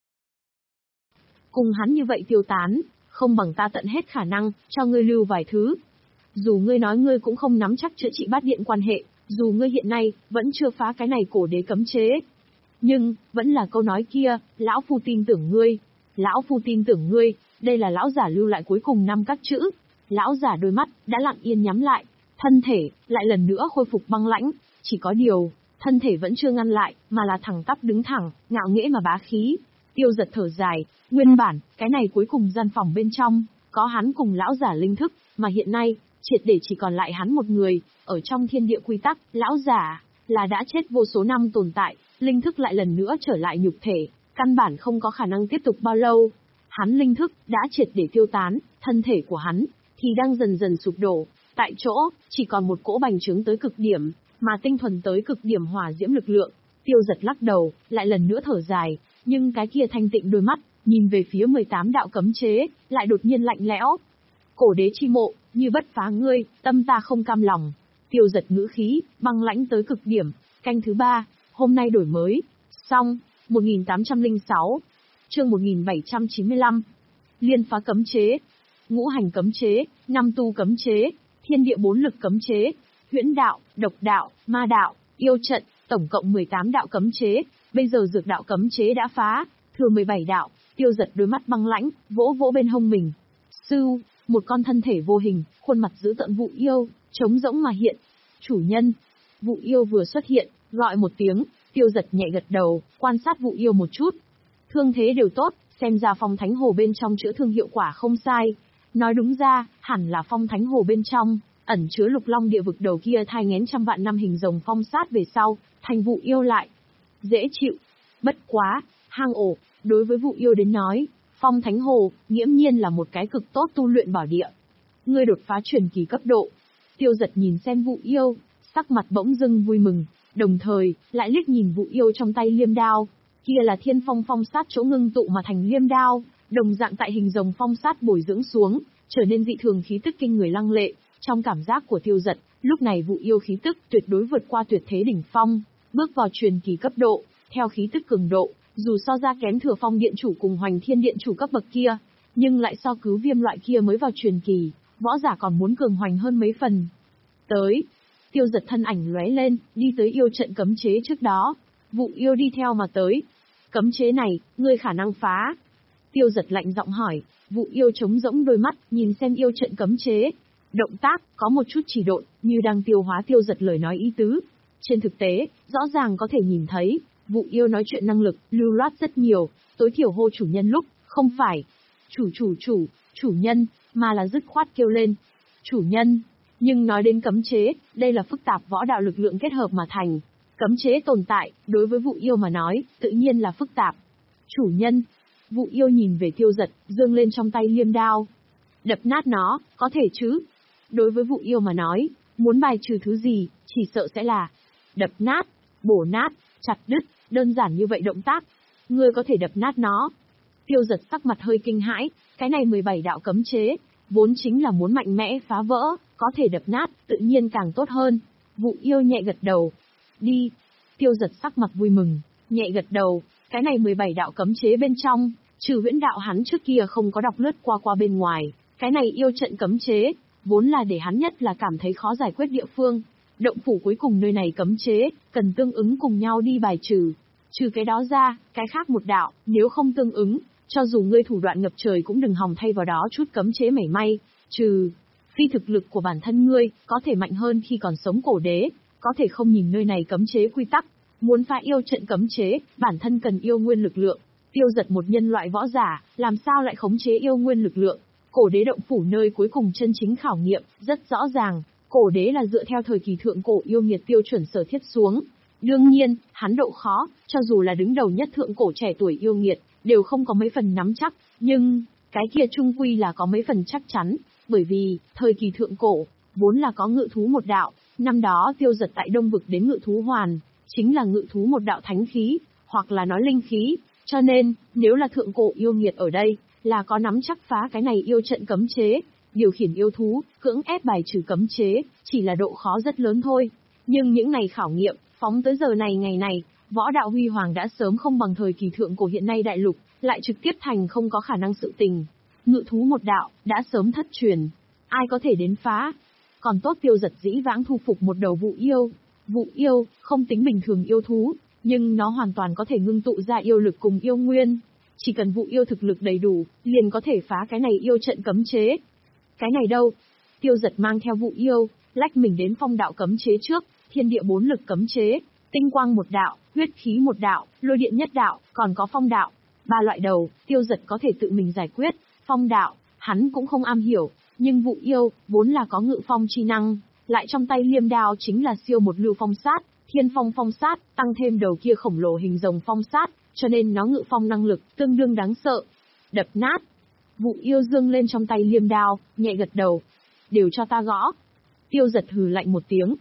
Cùng hắn như vậy tiêu tán, không bằng ta tận hết khả năng, cho ngươi lưu vài thứ. Dù ngươi nói ngươi cũng không nắm chắc chữa trị bát điện quan hệ, dù ngươi hiện nay, vẫn chưa phá cái này cổ đế cấm chế. Nhưng, vẫn là câu nói kia, lão phu tin tưởng ngươi. Lão phu tin tưởng ngươi, đây là lão giả lưu lại cuối cùng năm các chữ. Lão giả đôi mắt, đã lặng yên nhắm lại, thân thể, lại lần nữa khôi phục băng lãnh, chỉ có điều, thân thể vẫn chưa ngăn lại, mà là thẳng tắp đứng thẳng, ngạo nghễ mà bá khí. Tiêu Dật thở dài, nguyên bản, cái này cuối cùng gian phòng bên trong, có hắn cùng lão giả linh thức, mà hiện nay, triệt để chỉ còn lại hắn một người, ở trong thiên địa quy tắc, lão giả, là đã chết vô số năm tồn tại, linh thức lại lần nữa trở lại nhục thể, căn bản không có khả năng tiếp tục bao lâu. Hắn linh thức, đã triệt để tiêu tán, thân thể của hắn, thì đang dần dần sụp đổ, tại chỗ, chỉ còn một cỗ bành trướng tới cực điểm, mà tinh thuần tới cực điểm hỏa diễm lực lượng. Tiêu Giật lắc đầu, lại lần nữa thở dài, nhưng cái kia thanh tịnh đôi mắt, nhìn về phía mười tám đạo cấm chế, lại đột nhiên lạnh lẽo. Cổ đế chi mộ, như bất phá ngươi, tâm ta không cam lòng. Tiêu Giật ngữ khí, băng lãnh tới cực điểm. Canh thứ ba, hôm nay đổi mới. Xong, một nghìn tám trăm lẻ sáu. Chương một nghìn bảy trăm chín mươi lăm. Liên phá cấm chế. Ngũ hành cấm chế, năm tu cấm chế, thiên địa bốn lực cấm chế, huyễn đạo, độc đạo, ma đạo, yêu trận, tổng cộng mười tám đạo cấm chế, bây giờ dược đạo cấm chế đã phá, thừa mười bảy đạo. Tiêu Giật đôi mắt băng lãnh, vỗ vỗ bên hông mình. Sưu, một con thân thể vô hình, khuôn mặt dữ tợn Vụ Yêu, trống rỗng mà hiện. Chủ nhân. Vụ Yêu vừa xuất hiện, gọi một tiếng, Tiêu Giật nhẹ gật đầu, quan sát Vụ Yêu một chút. Thương thế đều tốt, xem ra phong thánh hồ bên trong chữa thương hiệu quả không sai. Nói đúng ra, hẳn là phong thánh hồ bên trong, ẩn chứa lục long địa vực đầu kia thai nghén trăm vạn năm hình rồng phong sát về sau, thành Vụ Yêu lại. Dễ chịu. Bất quá, hang ổ, đối với Vụ Yêu đến nói, phong thánh hồ, nghiễm nhiên là một cái cực tốt tu luyện bảo địa. Ngươi đột phá truyền kỳ cấp độ. Tiêu Giật nhìn xem Vụ Yêu, sắc mặt bỗng dưng vui mừng, đồng thời, lại liếc nhìn Vụ Yêu trong tay liêm đao. Kia là thiên phong phong sát chỗ ngưng tụ mà thành liêm đao, đồng dạng tại hình rồng phong sát bồi dưỡng xuống, trở nên dị thường khí tức kinh người lăng lệ. Trong cảm giác của Tiêu Giật, lúc này Vụ Yêu khí tức tuyệt đối vượt qua tuyệt thế đỉnh phong, bước vào truyền kỳ cấp độ, theo khí tức cường độ, dù so ra kém Thừa Phong điện chủ cùng Hoành Thiên điện chủ cấp bậc kia, nhưng lại so cứu Viêm loại kia mới vào truyền kỳ, võ giả còn muốn cường hoành hơn mấy phần. Tới, Tiêu Giật thân ảnh lóe lên, đi tới yêu trận cấm chế trước đó. Vụ Yêu đi theo mà tới. Cấm chế này, ngươi khả năng phá. Tiêu Giật lạnh giọng hỏi. Vụ Yêu trống rỗng đôi mắt, nhìn xem yêu trận cấm chế. Động tác, có một chút trì độn, như đang tiêu hóa Tiêu Giật lời nói ý tứ. Trên thực tế, rõ ràng có thể nhìn thấy, Vụ Yêu nói chuyện năng lực, lưu loát rất nhiều, tối thiểu hô chủ nhân lúc, không phải chủ chủ chủ, chủ nhân, mà là dứt khoát kêu lên. Chủ nhân. Nhưng nói đến cấm chế, đây là phức tạp võ đạo lực lượng kết hợp mà thành. Cấm chế tồn tại, đối với Vụ Yêu mà nói, tự nhiên là phức tạp. Chủ nhân. Vụ Yêu nhìn về Tiêu Giật, giương lên trong tay liêm đao. Đập nát nó, có thể chứ? Đối với Vụ Yêu mà nói, muốn bài trừ thứ gì, chỉ sợ sẽ là đập nát, bổ nát, chặt đứt, đơn giản như vậy động tác. Ngươi có thể đập nát nó. Tiêu Giật sắc mặt hơi kinh hãi, cái này mười bảy đạo cấm chế, vốn chính là muốn mạnh mẽ phá vỡ, có thể đập nát, tự nhiên càng tốt hơn. Vụ Yêu nhẹ gật đầu. Đi. Tiêu Giật sắc mặt vui mừng, nhẹ gật đầu, cái này mười bảy đạo cấm chế bên trong, trừ huyễn đạo hắn trước kia không có đọc lướt qua qua bên ngoài, cái này yêu trận cấm chế, vốn là để hắn nhất là cảm thấy khó giải quyết địa phương. Động phủ cuối cùng nơi này cấm chế, cần tương ứng cùng nhau đi bài trừ. Trừ cái đó ra, cái khác một đạo, nếu không tương ứng, cho dù ngươi thủ đoạn ngập trời cũng đừng hòng thay vào đó chút cấm chế mảy may, trừ phi thực lực của bản thân ngươi, có thể mạnh hơn khi còn sống cổ đế, có thể không nhìn nơi này cấm chế quy tắc, muốn phá yêu trận cấm chế, bản thân cần yêu nguyên lực lượng. Tiêu Giật một nhân loại võ giả, làm sao lại khống chế yêu nguyên lực lượng? Cổ đế động phủ nơi cuối cùng chân chính khảo nghiệm, rất rõ ràng, cổ đế là dựa theo thời kỳ thượng cổ yêu nghiệt tiêu chuẩn sở thiết xuống. Đương nhiên, hắn độ khó, cho dù là đứng đầu nhất thượng cổ trẻ tuổi yêu nghiệt, đều không có mấy phần nắm chắc, nhưng, cái kia chung quy là có mấy phần chắc chắn, bởi vì, thời kỳ thượng cổ, vốn là có ngự thú một đạo, năm đó Tiêu Giật tại Đông Vực đến ngự thú hoàn, chính là ngự thú một đạo thánh khí, hoặc là nói linh khí, cho nên, nếu là thượng cổ yêu nghiệt ở đây, là có nắm chắc phá cái này yêu trận cấm chế, điều khiển yêu thú, cưỡng ép bài trừ cấm chế, chỉ là độ khó rất lớn thôi. Nhưng những này khảo nghiệm, phóng tới giờ này ngày này, võ đạo huy hoàng đã sớm không bằng thời kỳ thượng cổ hiện nay đại lục, lại trực tiếp thành không có khả năng sự tình. Ngự thú một đạo, đã sớm thất truyền. Ai có thể đến phá? Còn tốt Tiêu Giật dĩ vãng thu phục một đầu Vụ Yêu. Vụ Yêu, không tính bình thường yêu thú, nhưng nó hoàn toàn có thể ngưng tụ ra yêu lực cùng yêu nguyên. Chỉ cần Vụ Yêu thực lực đầy đủ, liền có thể phá cái này yêu trận cấm chế. Cái này đâu? Tiêu Giật mang theo Vụ Yêu, lách mình đến phong đạo cấm chế trước, thiên địa bốn lực cấm chế, tinh quang một đạo, huyết khí một đạo, lôi điện nhất đạo, còn có phong đạo. Ba loại đầu, Tiêu Giật có thể tự mình giải quyết. Phong đạo, hắn cũng không am hiểu, nhưng Vụ Yêu, vốn là có ngự phong chi năng, lại trong tay liêm đao chính là siêu một lưu phong sát, thiên phong phong sát, tăng thêm đầu kia khổng lồ hình rồng phong sát, cho nên nó ngự phong năng lực, tương đương đáng sợ. Đập nát. Vụ Yêu dương lên trong tay liêm đao, nhẹ gật đầu. Đều cho ta gõ. Tiêu Giật hừ lạnh một tiếng.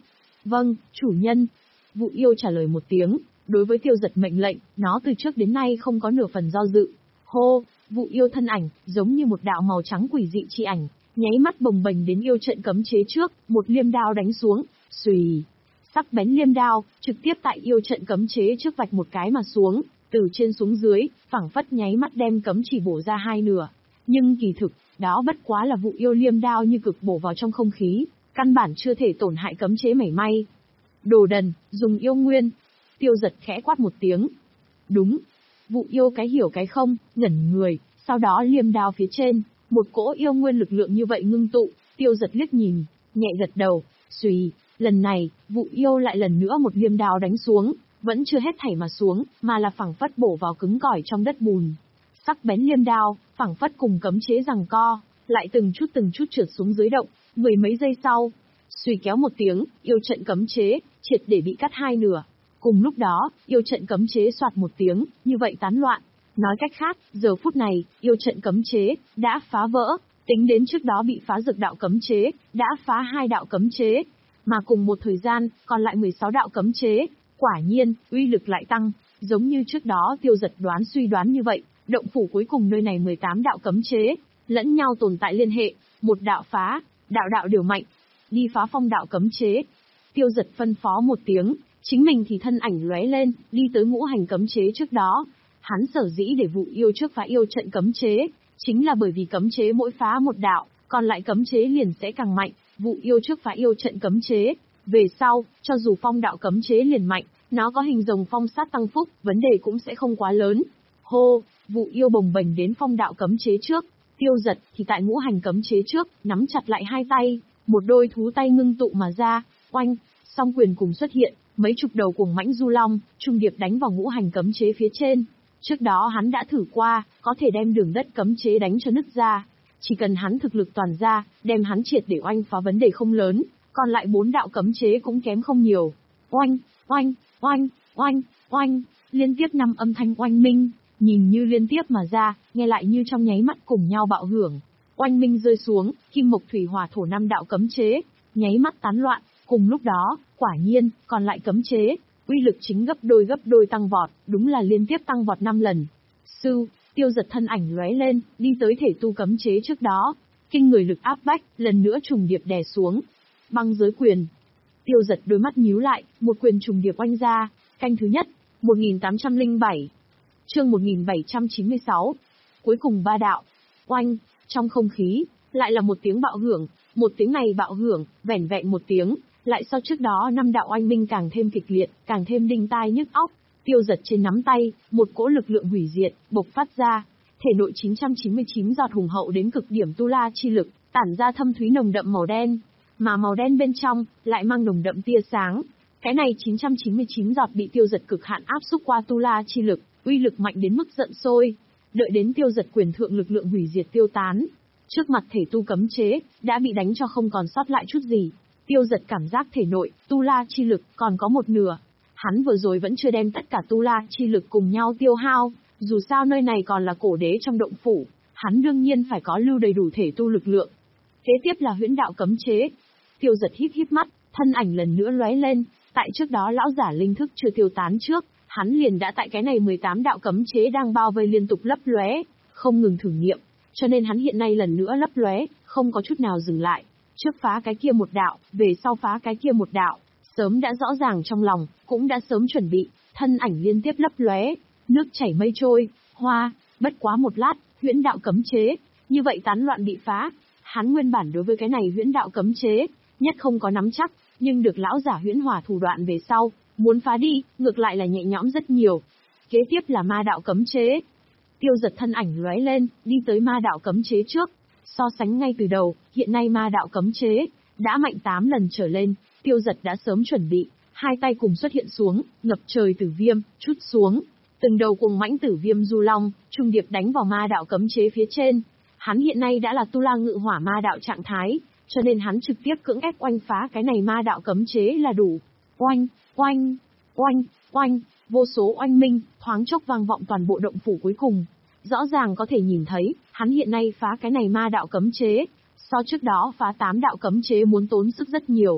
Vâng, chủ nhân. Vụ yêu trả lời một tiếng, đối với Tiêu Giật mệnh lệnh, nó từ trước đến nay không có nửa phần do dự. Hô, vụ yêu thân ảnh, giống như một đạo màu trắng quỷ dị chi ảnh, nháy mắt bồng bềnh đến yêu trận cấm chế trước, một liêm đao đánh xuống, xùy. Sắc bén liêm đao, trực tiếp tại yêu trận cấm chế trước vạch một cái mà xuống, từ trên xuống dưới, phảng phất nháy mắt đem cấm chỉ bổ ra hai nửa. Nhưng kỳ thực, đó bất quá là vụ yêu liêm đao như cực bổ vào trong không khí, căn bản chưa thể tổn hại cấm chế mảy may. Đồ đần, dùng yêu nguyên. Tiêu Giật khẽ quát một tiếng. Đúng. Vụ yêu cái hiểu cái không, ngẩn người, sau đó liêm đao phía trên, một cỗ yêu nguyên lực lượng như vậy ngưng tụ, Tiêu Giật liếc nhìn, nhẹ gật đầu, xùy, lần này, vụ yêu lại lần nữa một liêm đao đánh xuống, vẫn chưa hết thảy mà xuống, mà là phẳng phất bổ vào cứng cỏi trong đất bùn. Sắc bén liêm đao, phẳng phất cùng cấm chế giằng co, lại từng chút từng chút trượt xuống dưới động, mười mấy giây sau, suy kéo một tiếng, yêu trận cấm chế, triệt để bị cắt hai nửa. Cùng lúc đó, yêu trận cấm chế soạt một tiếng, như vậy tán loạn. Nói cách khác, giờ phút này, yêu trận cấm chế, đã phá vỡ, tính đến trước đó bị phá dược đạo cấm chế, đã phá hai đạo cấm chế. Mà cùng một thời gian, còn lại mười sáu đạo cấm chế, quả nhiên, uy lực lại tăng, giống như trước đó Tiêu Giật đoán suy đoán như vậy, động phủ cuối cùng nơi này mười tám đạo cấm chế, lẫn nhau tồn tại liên hệ, một đạo phá, đạo đạo đều mạnh, đi phá phong đạo cấm chế. Tiêu Giật phân phó một tiếng, chính mình thì thân ảnh lóe lên, đi tới ngũ hành cấm chế trước đó. Hắn sở dĩ để vụ yêu trước phá yêu trận cấm chế, chính là bởi vì cấm chế mỗi phá một đạo, còn lại cấm chế liền sẽ càng mạnh, vụ yêu trước phá yêu trận cấm chế. Về sau, cho dù phong đạo cấm chế liền mạnh, nó có hình rồng phong sát tăng phúc, vấn đề cũng sẽ không quá lớn. Hô, vụ yêu bồng bềnh đến phong đạo cấm chế trước, Tiêu Giật thì tại ngũ hành cấm chế trước, nắm chặt lại hai tay, một đôi thú tay ngưng tụ mà ra, oanh, song quyền cùng xuất hiện, mấy chục đầu cuồng mãnh du long, trung điệp đánh vào ngũ hành cấm chế phía trên. Trước đó hắn đã thử qua, có thể đem đường đất cấm chế đánh cho nứt ra. Chỉ cần hắn thực lực toàn ra, đem hắn triệt để oanh phá vấn đề không lớn, còn lại bốn đạo cấm chế cũng kém không nhiều. Oanh, oanh, oanh, oanh, oanh, liên tiếp năm âm thanh oanh minh, nhìn như liên tiếp mà ra, nghe lại như trong nháy mắt cùng nhau bạo hưởng. Oanh minh rơi xuống, kim mộc thủy hỏa thổ năm đạo cấm chế, nháy mắt tán loạn, cùng lúc đó, quả nhiên, còn lại cấm chế, uy lực chính gấp đôi gấp đôi tăng vọt, đúng là liên tiếp tăng vọt năm lần. Sư, Tiêu Giật thân ảnh lóe lên, đi tới thể tu cấm chế trước đó, kinh người lực áp bách, lần nữa trùng điệp đè xuống. Băng giới quyền. Tiêu Giật đôi mắt nhíu lại, một quyền trùng điệp oanh ra, canh thứ nhất, một nghìn tám trăm lẻ bảy. Chương một nghìn bảy trăm chín mươi sáu. Cuối cùng ba đạo. Oanh, trong không khí, lại là một tiếng bạo hưởng, một tiếng này bạo hưởng, vẻn vẹn một tiếng, lại so trước đó năm đạo oanh minh càng thêm kịch liệt, càng thêm đinh tai nhức óc. Tiêu Giật trên nắm tay, một cỗ lực lượng hủy diệt, bộc phát ra, thể nội chín trăm chín mươi chín giọt hùng hậu đến cực điểm tu la chi lực, tản ra thâm thúy nồng đậm màu đen, mà màu đen bên trong, lại mang nồng đậm tia sáng. Cái này chín trăm chín mươi chín giọt bị Tiêu Giật cực hạn áp xúc qua tu la chi lực, uy lực mạnh đến mức giận sôi. Đợi đến Tiêu Giật quyền thượng lực lượng hủy diệt tiêu tán, trước mặt thể tu cấm chế, đã bị đánh cho không còn sót lại chút gì. Tiêu Giật cảm giác thể nội, tu la chi lực, còn có một nửa. Hắn vừa rồi vẫn chưa đem tất cả tu la chi lực cùng nhau tiêu hao, dù sao nơi này còn là cổ đế trong động phủ, hắn đương nhiên phải có lưu đầy đủ thể tu lực lượng. Kế tiếp là huyễn đạo cấm chế. Tiêu Giật híp híp mắt, thân ảnh lần nữa lóe lên, tại trước đó lão giả linh thức chưa tiêu tán trước, hắn liền đã tại cái này mười tám đạo cấm chế đang bao vây liên tục lấp lóe, không ngừng thử nghiệm, cho nên hắn hiện nay lần nữa lấp lóe, không có chút nào dừng lại. Trước phá cái kia một đạo, về sau phá cái kia một đạo, sớm đã rõ ràng trong lòng, cũng đã sớm chuẩn bị, thân ảnh liên tiếp lấp lóe, nước chảy mây trôi, hoa, bất quá một lát, huyễn đạo cấm chế, như vậy tán loạn bị phá. Hắn nguyên bản đối với cái này huyễn đạo cấm chế, nhất không có nắm chắc, nhưng được lão giả huyễn hỏa thủ đoạn về sau, muốn phá đi, ngược lại là nhẹ nhõm rất nhiều. Kế tiếp là ma đạo cấm chế. Tiêu Giật thân ảnh lóe lên, đi tới ma đạo cấm chế trước. So sánh ngay từ đầu, hiện nay ma đạo cấm chế đã mạnh tám lần trở lên, Tiêu Giật đã sớm chuẩn bị, hai tay cùng xuất hiện xuống, ngập trời tử viêm, chút xuống, từng đầu cuồng mãnh tử viêm du long, trung điệp đánh vào ma đạo cấm chế phía trên. Hắn hiện nay đã là tu la ngự hỏa ma đạo trạng thái, cho nên hắn trực tiếp cưỡng ép oanh phá cái này ma đạo cấm chế là đủ. Oanh, oanh, oanh, oanh, vô số oanh minh, thoáng chốc vang vọng toàn bộ động phủ cuối cùng. Rõ ràng có thể nhìn thấy, hắn hiện nay phá cái này ma đạo cấm chế, so trước đó phá tám đạo cấm chế muốn tốn sức rất nhiều.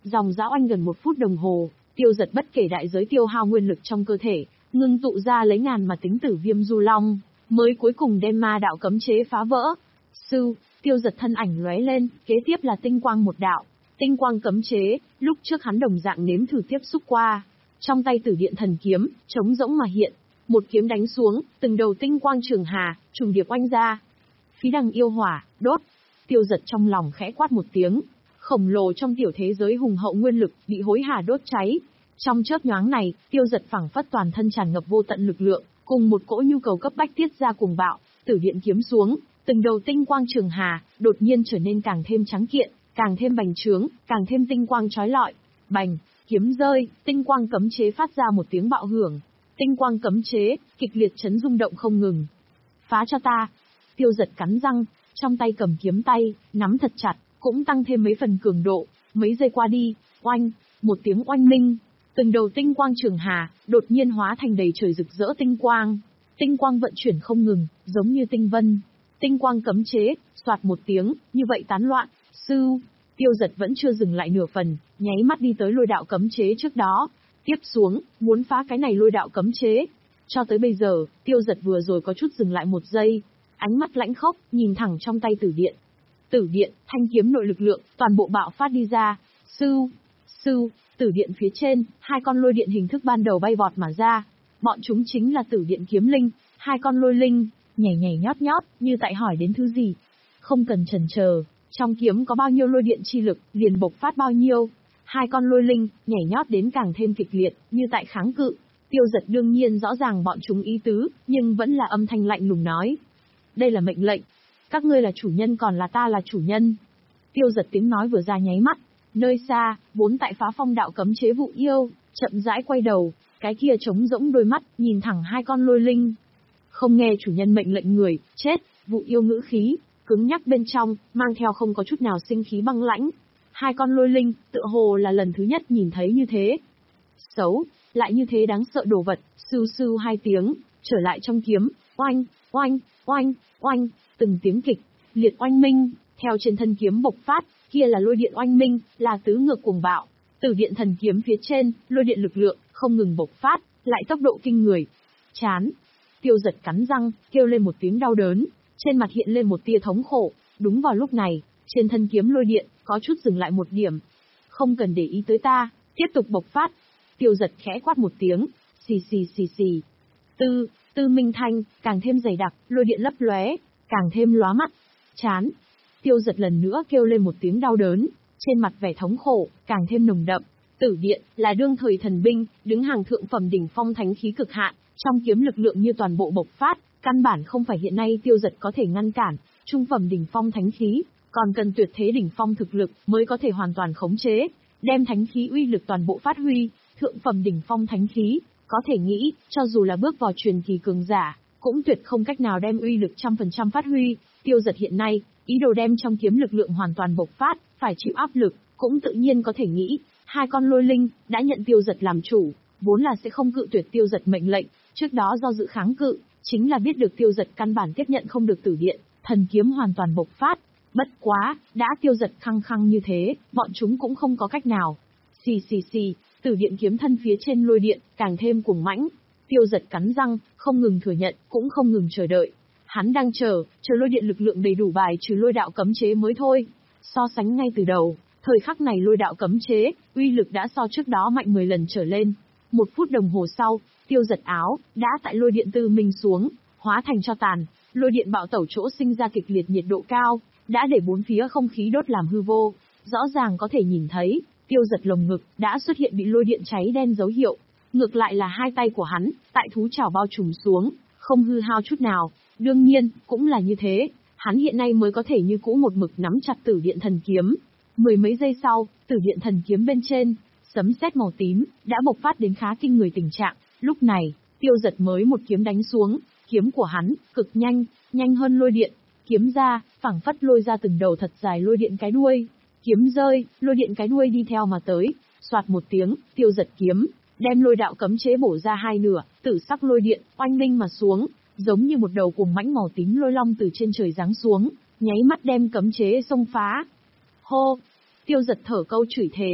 Dòng dã oanh gần một phút đồng hồ, Tiêu Dật bất kể đại giới tiêu hao nguyên lực trong cơ thể, ngưng tụ ra lấy ngàn mà tính tử viêm du long, mới cuối cùng đem ma đạo cấm chế phá vỡ. Sư, Tiêu Dật thân ảnh lóe lên, kế tiếp là tinh quang một đạo. Tinh quang cấm chế, lúc trước hắn đồng dạng nếm thử tiếp xúc qua. Trong tay Tử Điện Thần Kiếm, trống rỗng mà hiện, một kiếm đánh xuống, từng đầu tinh quang trường hà, trùng điệp oanh ra. Phí đằng yêu hỏa, đốt. Tiêu Dật trong lòng khẽ quát một tiếng, khổng lồ trong tiểu thế giới hùng hậu nguyên lực bị hối hà đốt cháy. Trong chớp nhoáng này, Tiêu Dật phảng phất toàn thân tràn ngập vô tận lực lượng, cùng một cỗ nhu cầu cấp bách tiết ra cuồng bạo, Tử Điện kiếm xuống, từng đầu tinh quang trường hà, đột nhiên trở nên càng thêm trắng kiện, càng thêm bành trướng, càng thêm tinh quang chói lọi. Bành, kiếm rơi, tinh quang cấm chế phát ra một tiếng bạo hưởng. Tinh quang cấm chế, kịch liệt chấn rung động không ngừng. Phá cho ta. Tiêu Dật cắn răng, trong tay cầm kiếm tay, nắm thật chặt, cũng tăng thêm mấy phần cường độ. Mấy giây qua đi, oanh, một tiếng oanh minh. Từng đầu tinh quang trường hà, đột nhiên hóa thành đầy trời rực rỡ tinh quang. Tinh quang vận chuyển không ngừng, giống như tinh vân. Tinh quang cấm chế, soạt một tiếng, như vậy tán loạn. Sư, Tiêu Dật vẫn chưa dừng lại nửa phần, nháy mắt đi tới lôi đạo cấm chế trước đó. Tiếp xuống, muốn phá cái này lôi đạo cấm chế. Cho tới bây giờ, Tiêu Dật vừa rồi có chút dừng lại một giây. Ánh mắt lãnh khốc, nhìn thẳng trong tay Tử Điện. Tử Điện, thanh kiếm nội lực lượng, toàn bộ bạo phát đi ra. Sư, sư, Tử Điện phía trên, hai con lôi điện hình thức ban đầu bay vọt mà ra. Bọn chúng chính là Tử Điện kiếm linh, hai con lôi linh, nhảy nhảy nhót nhót, như tại hỏi đến thứ gì. Không cần chần chờ, trong kiếm có bao nhiêu lôi điện chi lực, liền bộc phát bao nhiêu. Hai con lôi linh, nhảy nhót đến càng thêm kịch liệt, như tại kháng cự. Tiêu Dật đương nhiên rõ ràng bọn chúng ý tứ, nhưng vẫn là âm thanh lạnh lùng nói. Đây là mệnh lệnh. Các ngươi là chủ nhân còn là ta là chủ nhân. Tiêu Dật tiếng nói vừa ra nháy mắt. Nơi xa, vốn tại phá phong đạo cấm chế Vụ Yêu, chậm rãi quay đầu, cái kia trống rỗng đôi mắt, nhìn thẳng hai con lôi linh. Không nghe chủ nhân mệnh lệnh người, chết. Vụ Yêu ngữ khí, cứng nhắc bên trong, mang theo không có chút nào sinh khí băng lãnh. Hai con lôi linh, tựa hồ là lần thứ nhất nhìn thấy như thế. Xấu, lại như thế đáng sợ đồ vật, sưu sưu hai tiếng, trở lại trong kiếm, oanh, oanh, oanh, oanh, từng tiếng kịch, liệt oanh minh, theo trên thân kiếm bộc phát, kia là lôi điện oanh minh, là tứ ngược cuồng bạo. Tử Điện thần kiếm phía trên, lôi điện lực lượng, không ngừng bộc phát, lại tốc độ kinh người. Chán. Tiêu Dật cắn răng, kêu lên một tiếng đau đớn, trên mặt hiện lên một tia thống khổ. Đúng vào lúc này, trên thân kiếm lôi điện, có chút dừng lại một điểm. Không cần để ý tới ta, tiếp tục bộc phát. Tiêu Dật khẽ quát một tiếng, xì xì xì xì. Tư, tư minh thanh, càng thêm dày đặc, lôi điện lấp lóe, càng thêm lóa mắt. Chán. Tiêu Dật lần nữa kêu lên một tiếng đau đớn, trên mặt vẻ thống khổ, càng thêm nồng đậm. Tử Điện, là đương thời thần binh, đứng hàng thượng phẩm đỉnh phong thánh khí cực hạn, trong kiếm lực lượng như toàn bộ bộc phát, căn bản không phải hiện nay Tiêu Dật có thể ngăn cản, trung phẩm đỉnh phong thánh khí, còn cần tuyệt thế đỉnh phong thực lực mới có thể hoàn toàn khống chế, đem thánh khí uy lực toàn bộ phát huy, thượng phẩm đỉnh phong thánh khí, có thể nghĩ, cho dù là bước vào truyền kỳ cường giả, cũng tuyệt không cách nào đem uy lực trăm phần trăm phát huy. Tiêu Dật hiện nay, ý đồ đem trong kiếm lực lượng hoàn toàn bộc phát, phải chịu áp lực, cũng tự nhiên có thể nghĩ, hai con lôi linh đã nhận Tiêu Dật làm chủ, vốn là sẽ không cự tuyệt Tiêu Dật mệnh lệnh, trước đó do dự kháng cự, chính là biết được Tiêu Dật căn bản tiếp nhận không được Tử Điện, thần kiếm hoàn toàn bộc phát. Bất quá, đã Tiêu Dật khăng khăng như thế, bọn chúng cũng không có cách nào. Xì xì xì, Tử Điện kiếm thân phía trên lôi điện, càng thêm cuồng mãnh. Tiêu Dật cắn răng, không ngừng thừa nhận, cũng không ngừng chờ đợi. Hắn đang chờ, chờ lôi điện lực lượng đầy đủ bài trừ lôi đạo cấm chế mới thôi. So sánh ngay từ đầu, thời khắc này lôi đạo cấm chế, uy lực đã so trước đó mạnh mười lần trở lên. Một phút đồng hồ sau, Tiêu Dật áo, đã tại lôi điện tư minh xuống, hóa thành cho tàn. Lôi điện bạo tẩu chỗ sinh ra kịch liệt nhiệt độ cao, đã để bốn phía không khí đốt làm hư vô. Rõ ràng có thể nhìn thấy, Tiêu Dật lồng ngực, đã xuất hiện bị lôi điện cháy đen dấu hiệu. Ngược lại là hai tay của hắn, tại thú chảo bao trùm xuống, không hư hao chút nào. Đương nhiên, cũng là như thế, hắn hiện nay mới có thể như cũ một mực nắm chặt Tử Điện thần kiếm. Mười mấy giây sau, Tử Điện thần kiếm bên trên, sấm sét màu tím, đã bộc phát đến khá kinh người tình trạng. Lúc này, Tiêu Dật mới một kiếm đánh xuống, kiếm của hắn, cực nhanh, nhanh hơn lôi điện. Kiếm ra, phảng phất lôi ra từng đầu thật dài lôi điện cái đuôi. Kiếm rơi, lôi điện cái đuôi đi theo mà tới. Soạt một tiếng, Tiêu Dật kiếm, đem lôi đạo cấm chế bổ ra hai nửa, tử sắc lôi điện, oanh minh mà xuống, giống như một đầu cuồng mãnh màu tím lôi long từ trên trời giáng xuống, nháy mắt đem cấm chế xông phá. Hô! Tiêu Dật thở câu chửi thề,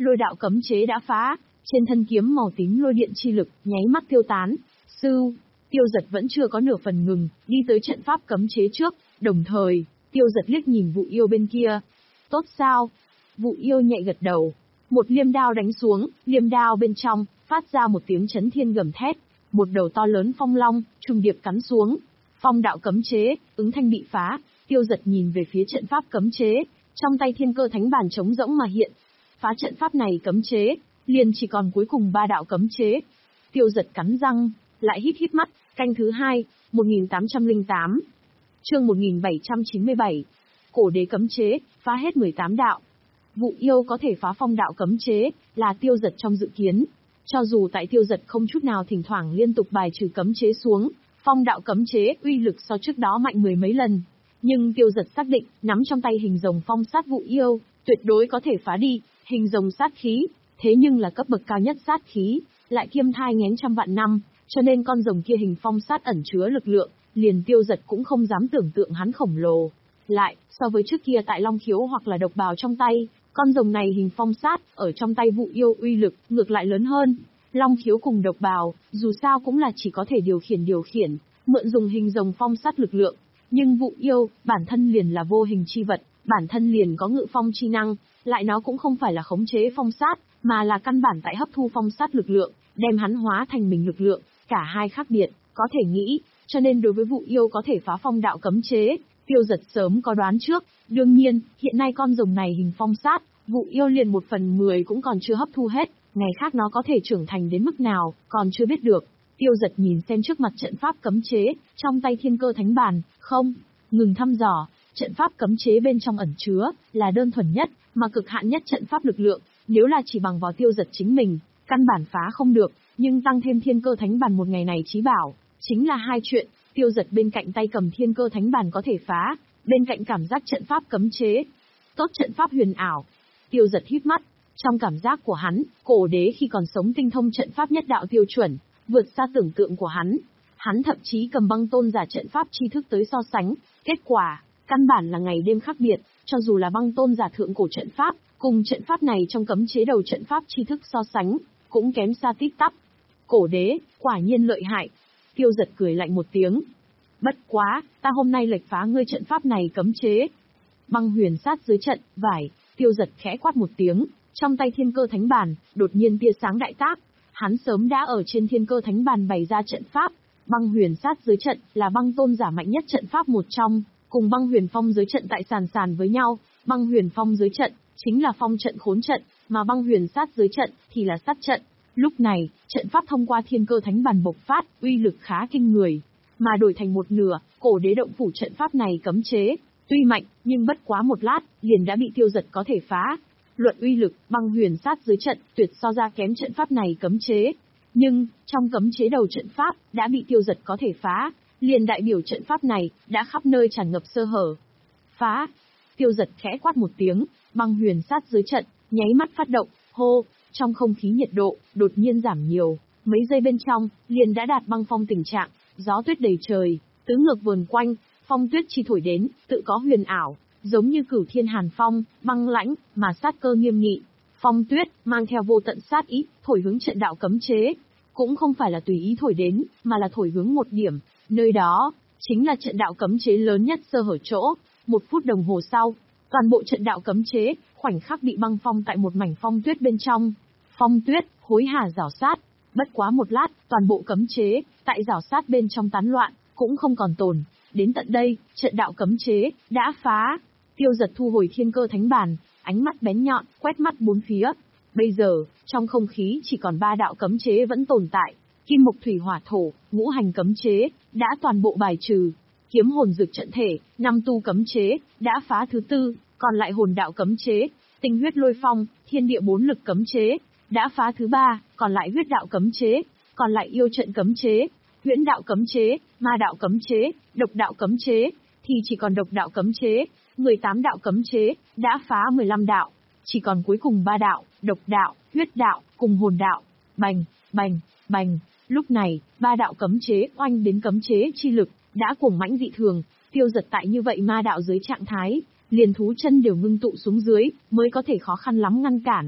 lôi đạo cấm chế đã phá, trên thân kiếm màu tím lôi điện chi lực, nháy mắt tiêu tán. Sưu, Tiêu Giật vẫn chưa có nửa phần ngừng, đi tới trận pháp cấm chế trước, đồng thời, Tiêu Giật liếc nhìn Vụ Yêu bên kia. Tốt sao? Vụ Yêu nhẹ gật đầu. Một liêm đao đánh xuống, liêm đao bên trong, phát ra một tiếng chấn thiên gầm thét. Một đầu to lớn phong long, trùng điệp cắn xuống. Phong đạo cấm chế, ứng thanh bị phá. Tiêu Giật nhìn về phía trận pháp cấm chế, trong tay thiên cơ thánh bàn trống rỗng mà hiện. Phá trận pháp này cấm chế, liền chỉ còn cuối cùng ba đạo cấm chế. Tiêu Giật cắn răng, lại hít hít mắt, canh thứ hai, một nghìn tám trăm lẻ tám. Chương một nghìn bảy trăm chín mươi bảy. Cổ đế cấm chế, phá hết mười tám đạo. Vụ Yêu có thể phá phong đạo cấm chế, là Tiêu Giật trong dự kiến. Cho dù tại Tiêu Giật không chút nào thỉnh thoảng liên tục bài trừ cấm chế xuống, phong đạo cấm chế uy lực so trước đó mạnh mười mấy lần. Nhưng Tiêu Giật xác định, nắm trong tay hình rồng phong sát Vụ Yêu, tuyệt đối có thể phá đi, hình rồng sát khí, thế nhưng là cấp bậc cao nhất sát khí, lại kiêm thai nghén trăm vạn năm, cho nên con rồng kia hình phong sát ẩn chứa lực lượng, liền Tiêu Giật cũng không dám tưởng tượng hắn khổng lồ. Lại, so với trước kia tại Long Khiếu hoặc là độc bào trong tay, con rồng này hình phong sát, ở trong tay Vụ Yêu uy lực, ngược lại lớn hơn. Long Khiếu cùng độc bào, dù sao cũng là chỉ có thể điều khiển điều khiển, mượn dùng hình rồng phong sát lực lượng. Nhưng Vụ Yêu, bản thân liền là vô hình chi vật, bản thân liền có ngự phong chi năng, lại nó cũng không phải là khống chế phong sát, mà là căn bản tại hấp thu phong sát lực lượng, đem hắn hóa thành mình lực lượng, cả hai khác biệt, có thể nghĩ, cho nên đối với Vụ Yêu có thể phá phong đạo cấm chế, Tiêu Giật sớm có đoán trước. Đương nhiên, hiện nay con rồng này hình phong sát, Vụ Yêu liền một phần mười cũng còn chưa hấp thu hết, ngày khác nó có thể trưởng thành đến mức nào, còn chưa biết được. Tiêu Giật nhìn xem trước mặt trận pháp cấm chế, trong tay thiên cơ thánh bàn, không, ngừng thăm dò, trận pháp cấm chế bên trong ẩn chứa, là đơn thuần nhất, mà cực hạn nhất trận pháp lực lượng, nếu là chỉ bằng vào Tiêu Giật chính mình, căn bản phá không được, nhưng tăng thêm thiên cơ thánh bàn một ngày này chí bảo, chính là hai chuyện. Tiêu Giật bên cạnh tay cầm thiên cơ thánh bàn có thể phá, bên cạnh cảm giác trận pháp cấm chế. Tốt trận pháp huyền ảo. Tiêu Giật hít mắt, trong cảm giác của hắn, cổ đế khi còn sống tinh thông trận pháp nhất đạo tiêu chuẩn, vượt xa tưởng tượng của hắn. Hắn thậm chí cầm băng tôn giả trận pháp tri thức tới so sánh, kết quả, căn bản là ngày đêm khác biệt, cho dù là băng tôn giả thượng cổ trận pháp, cùng trận pháp này trong cấm chế đầu trận pháp tri thức so sánh, cũng kém xa tít tắp. Cổ đế, quả nhiên lợi hại. Tiêu Giật cười lạnh một tiếng. Bất quá, ta hôm nay lệch phá ngươi trận pháp này cấm chế. Băng huyền sát dưới trận, vải, Tiêu Giật khẽ quát một tiếng, trong tay thiên cơ thánh bàn, đột nhiên tia sáng đại tác. Hắn sớm đã ở trên thiên cơ thánh bàn bày ra trận pháp. Băng huyền sát dưới trận là băng tôn giả mạnh nhất trận pháp một trong, cùng băng huyền phong dưới trận tại sàn sàn với nhau. Băng huyền phong dưới trận chính là phong trận khốn trận, mà băng huyền sát dưới trận thì là sát trận. Lúc này, trận pháp thông qua thiên cơ thánh bàn bộc phát, uy lực khá kinh người, mà đổi thành một nửa, cổ đế động phủ trận pháp này cấm chế, tuy mạnh, nhưng bất quá một lát, liền đã bị Tiêu Giật có thể phá. Luận uy lực, băng huyền sát dưới trận, tuyệt so ra kém trận pháp này cấm chế. Nhưng, trong cấm chế đầu trận pháp, đã bị Tiêu Giật có thể phá, liền đại biểu trận pháp này, đã khắp nơi tràn ngập sơ hở. Phá! Tiêu Giật khẽ quát một tiếng, băng huyền sát dưới trận, nháy mắt phát động, hô! Trong không khí nhiệt độ, đột nhiên giảm nhiều, mấy giây bên trong, liền đã đạt băng phong tình trạng, gió tuyết đầy trời, tứ ngược vờn quanh, phong tuyết chi thổi đến, tự có huyền ảo, giống như cửu thiên hàn phong, băng lãnh, mà sát cơ nghiêm nghị. Phong tuyết, mang theo vô tận sát ý, thổi hướng trận đạo cấm chế. Cũng không phải là tùy ý thổi đến, mà là thổi hướng một điểm, nơi đó, chính là trận đạo cấm chế lớn nhất sơ hở chỗ. Một phút đồng hồ sau, toàn bộ trận đạo cấm chế, khoảnh khắc bị băng phong tại một mảnh phong tuyết bên trong. Phong tuyết, hối hả rảo sát, bất quá một lát, toàn bộ cấm chế, tại rảo sát bên trong tán loạn, cũng không còn tồn. Đến tận đây, trận đạo cấm chế, đã phá. Tiêu Giật thu hồi thiên cơ thánh bàn, ánh mắt bén nhọn, quét mắt bốn phía. Bây giờ, trong không khí chỉ còn ba đạo cấm chế vẫn tồn tại. Kim mộc thủy hỏa thổ, ngũ hành cấm chế, đã toàn bộ bài trừ. Kiếm hồn dược trận thể, năm tu cấm chế, đã phá thứ tư, còn lại hồn đạo cấm chế, tinh huyết lôi phong, thiên địa bốn lực cấm chế, đã phá thứ ba, còn lại huyết đạo cấm chế, còn lại yêu trận cấm chế, huyễn đạo cấm chế, ma đạo cấm chế, độc đạo cấm chế, thì chỉ còn độc đạo cấm chế, mười tám đạo cấm chế, đã phá mười lăm đạo, chỉ còn cuối cùng ba đạo, độc đạo, huyết đạo, cùng hồn đạo. Bành, bành, bành, lúc này, ba đạo cấm chế oanh đến cấm chế chi lực, đã cuồng mãnh dị thường. Tiêu Giật tại như vậy ma đạo dưới trạng thái, liền thú chân đều ngưng tụ xuống dưới, mới có thể khó khăn lắm ngăn cản.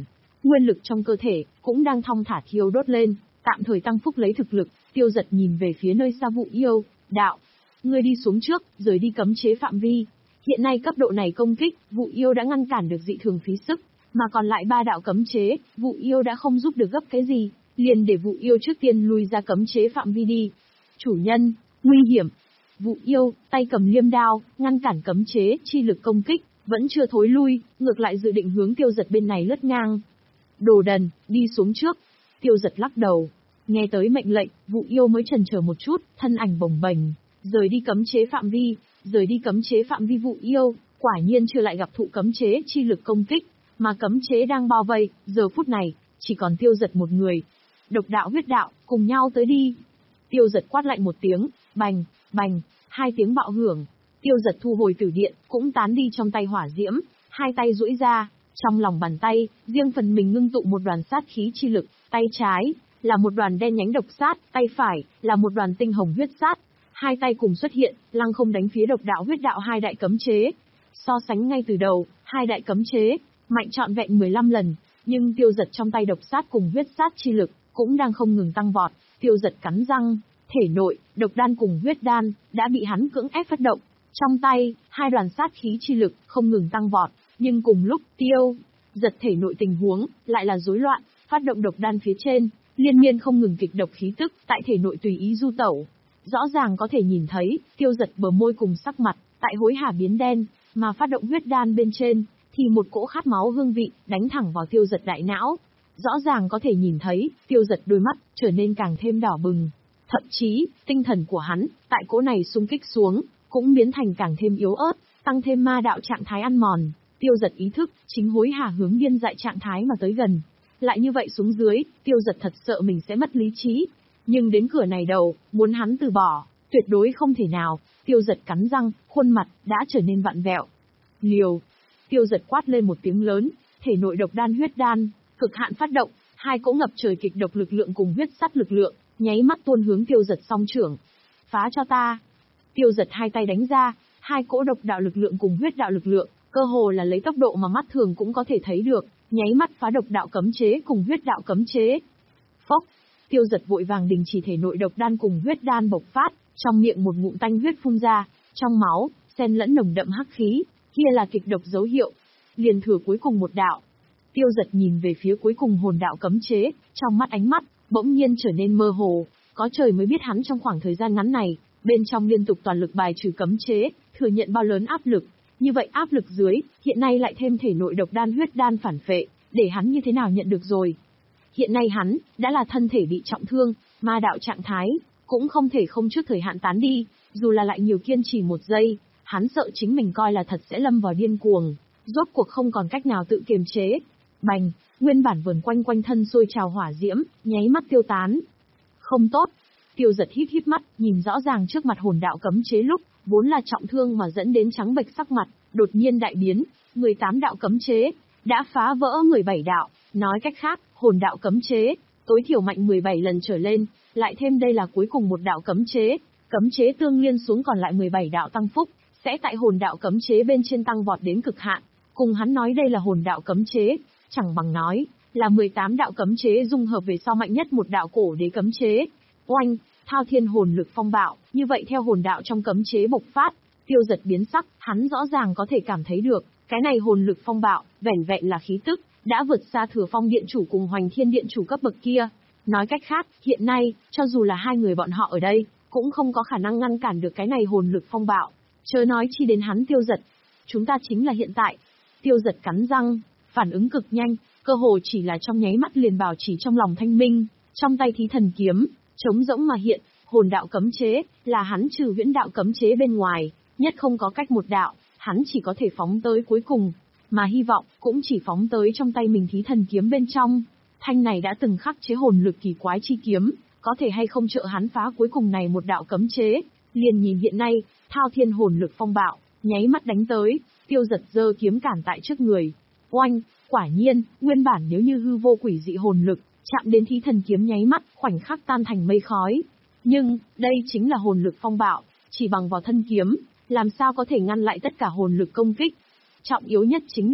Nguyên lực trong cơ thể cũng đang thong thả thiêu đốt lên, tạm thời tăng phúc lấy thực lực. Tiêu Dật nhìn về phía nơi xa Vụ Yêu, đạo: ngươi đi xuống trước, rời đi cấm chế phạm vi. Hiện nay cấp độ này công kích, Vụ Yêu đã ngăn cản được dị thường phí sức, mà còn lại ba đạo cấm chế, Vụ Yêu đã không giúp được gấp cái gì, liền để Vụ Yêu trước tiên lui ra cấm chế phạm vi đi. Chủ nhân, nguy hiểm. Vụ Yêu, tay cầm liêm đao, ngăn cản cấm chế, chi lực công kích, vẫn chưa thối lui, ngược lại dự định hướng Tiêu Dật bên này lướt ngang. Đồ đần, đi xuống trước. Tiêu Dật lắc đầu. Nghe tới mệnh lệnh, Vụ Yêu mới chần chờ một chút, thân ảnh bồng bềnh, rời đi cấm chế phạm vi, rời đi cấm chế phạm vi. Vụ Yêu, quả nhiên chưa lại gặp thụ cấm chế chi lực công kích, mà cấm chế đang bao vây, giờ phút này, chỉ còn Tiêu Dật một người. Độc đạo huyết đạo, cùng nhau tới đi. Tiêu Dật quát lạnh một tiếng, bành, bành, hai tiếng bạo hưởng. Tiêu Dật thu hồi tử điện, cũng tán đi trong tay hỏa diễm, hai tay duỗi ra, trong lòng bàn tay, riêng phần mình ngưng tụ một đoàn sát khí chi lực, tay trái là một đoàn đen nhánh độc sát, tay phải là một đoàn tinh hồng huyết sát. Hai tay cùng xuất hiện, lăng không đánh phía độc đạo huyết đạo hai đại cấm chế. So sánh ngay từ đầu, hai đại cấm chế mạnh trọn vẹn mười lăm lần, nhưng Tiêu Dật trong tay độc sát cùng huyết sát chi lực cũng đang không ngừng tăng vọt. Tiêu Dật cắn răng, thể nội độc đan cùng huyết đan đã bị hắn cưỡng ép phát động. Trong tay, hai đoàn sát khí chi lực không ngừng tăng vọt, nhưng cùng lúc Tiêu Dật thể nội tình huống lại là rối loạn, phát động độc đan phía trên, liên miên không ngừng kịch độc khí tức tại thể nội tùy ý du tẩu. Rõ ràng có thể nhìn thấy, Tiêu Dật bờ môi cùng sắc mặt tại hối hả biến đen, mà phát động huyết đan bên trên thì một cỗ khát máu hương vị đánh thẳng vào Tiêu Dật đại não. Rõ ràng có thể nhìn thấy, Tiêu Dật đôi mắt trở nên càng thêm đỏ bừng, thậm chí tinh thần của hắn tại cỗ này xung kích xuống cũng biến thành càng thêm yếu ớt, tăng thêm ma đạo trạng thái ăn mòn. Tiêu Dật ý thức chính hối hả hướng điên dại trạng thái mà tới gần. Lại như vậy xuống dưới, Tiêu Dật thật sợ mình sẽ mất lý trí. Nhưng đến cửa này đầu, muốn hắn từ bỏ, tuyệt đối không thể nào. Tiêu Dật cắn răng, khuôn mặt đã trở nên vặn vẹo. Liều! Tiêu Dật quát lên một tiếng lớn, thể nội độc đan huyết đan cực hạn phát động, hai cỗ ngập trời kịch độc lực lượng cùng huyết sắt lực lượng, nháy mắt tuôn hướng Tiêu Dật song trưởng. Phá cho ta! Tiêu Dật hai tay đánh ra, hai cỗ độc đạo lực lượng cùng huyết đạo lực lượng, cơ hồ là lấy tốc độ mà mắt thường cũng có thể thấy được, nháy mắt phá độc đạo cấm chế cùng huyết đạo cấm chế. Phốc! Tiêu Dật vội vàng đình chỉ thể nội độc đan cùng huyết đan bộc phát, trong miệng một ngụm tanh huyết phun ra, trong máu xen lẫn nồng đậm hắc khí, kia là kịch độc dấu hiệu. Liền thừa cuối cùng một đạo. Tiêu Dật nhìn về phía cuối cùng hồn đạo cấm chế, trong mắt ánh mắt bỗng nhiên trở nên mơ hồ, có trời mới biết hắn trong khoảng thời gian ngắn này, bên trong liên tục toàn lực bài trừ cấm chế, thừa nhận bao lớn áp lực. Như vậy áp lực dưới, hiện nay lại thêm thể nội độc đan huyết đan phản phệ, để hắn như thế nào nhận được rồi. Hiện nay hắn đã là thân thể bị trọng thương, ma đạo trạng thái cũng không thể không trước thời hạn tán đi, dù là lại nhiều kiên trì một giây, hắn sợ chính mình coi là thật sẽ lâm vào điên cuồng, rốt cuộc không còn cách nào tự kiềm chế. Bành, nguyên bản vườn quanh quanh thân sôi trào hỏa diễm, nháy mắt tiêu tán. Không tốt. Tiêu Dật híp híp mắt, nhìn rõ ràng trước mặt hồn đạo cấm chế lúc vốn là trọng thương mà dẫn đến trắng bệch sắc mặt, đột nhiên đại biến. mười tám đạo cấm chế đã phá vỡ mười bảy đạo, nói cách khác, hồn đạo cấm chế tối thiểu mạnh mười bảy lần trở lên, lại thêm đây là cuối cùng một đạo cấm chế, cấm chế tương liên xuống còn lại mười bảy đạo tăng phúc, sẽ tại hồn đạo cấm chế bên trên tăng vọt đến cực hạn. Cùng hắn nói đây là hồn đạo cấm chế, chẳng bằng nói là mười tám đạo cấm chế dung hợp về sau mạnh nhất một đạo cổ đế cấm chế. Oanh, thao thiên hồn lực phong bạo, như vậy theo hồn đạo trong cấm chế bộc phát, Tiêu Dật biến sắc, hắn rõ ràng có thể cảm thấy được, cái này hồn lực phong bạo, vẻn vẹn là khí tức, đã vượt xa Thừa Phong Điện chủ cùng Hoành Thiên Điện chủ cấp bậc kia. Nói cách khác, hiện nay, cho dù là hai người bọn họ ở đây, cũng không có khả năng ngăn cản được cái này hồn lực phong bạo, chớ nói chi đến hắn Tiêu Dật. Chúng ta chính là hiện tại. Tiêu Dật cắn răng, phản ứng cực nhanh, cơ hồ chỉ là trong nháy mắt liền bảo chỉ trong lòng thanh minh, trong tay thí thần kiếm, trống rỗng mà hiện, hồn đạo cấm chế, là hắn trừ viễn đạo cấm chế bên ngoài, nhất không có cách một đạo, hắn chỉ có thể phóng tới cuối cùng, mà hy vọng cũng chỉ phóng tới trong tay mình thí thần kiếm bên trong. Thanh này đã từng khắc chế hồn lực kỳ quái chi kiếm, có thể hay không trợ hắn phá cuối cùng này một đạo cấm chế, liền nhìn hiện nay, thao thiên hồn lực phong bạo, nháy mắt đánh tới, Tiêu Dật giơ kiếm cản tại trước người. Oanh, quả nhiên, nguyên bản nếu như hư vô quỷ dị hồn lực, chạm đến thí thần kiếm nháy mắt, khoảnh khắc tan thành mây khói. Nhưng, đây chính là hồn lực phong bạo, chỉ bằng vào thân kiếm, làm sao có thể ngăn lại tất cả hồn lực công kích. Trọng yếu nhất chính là,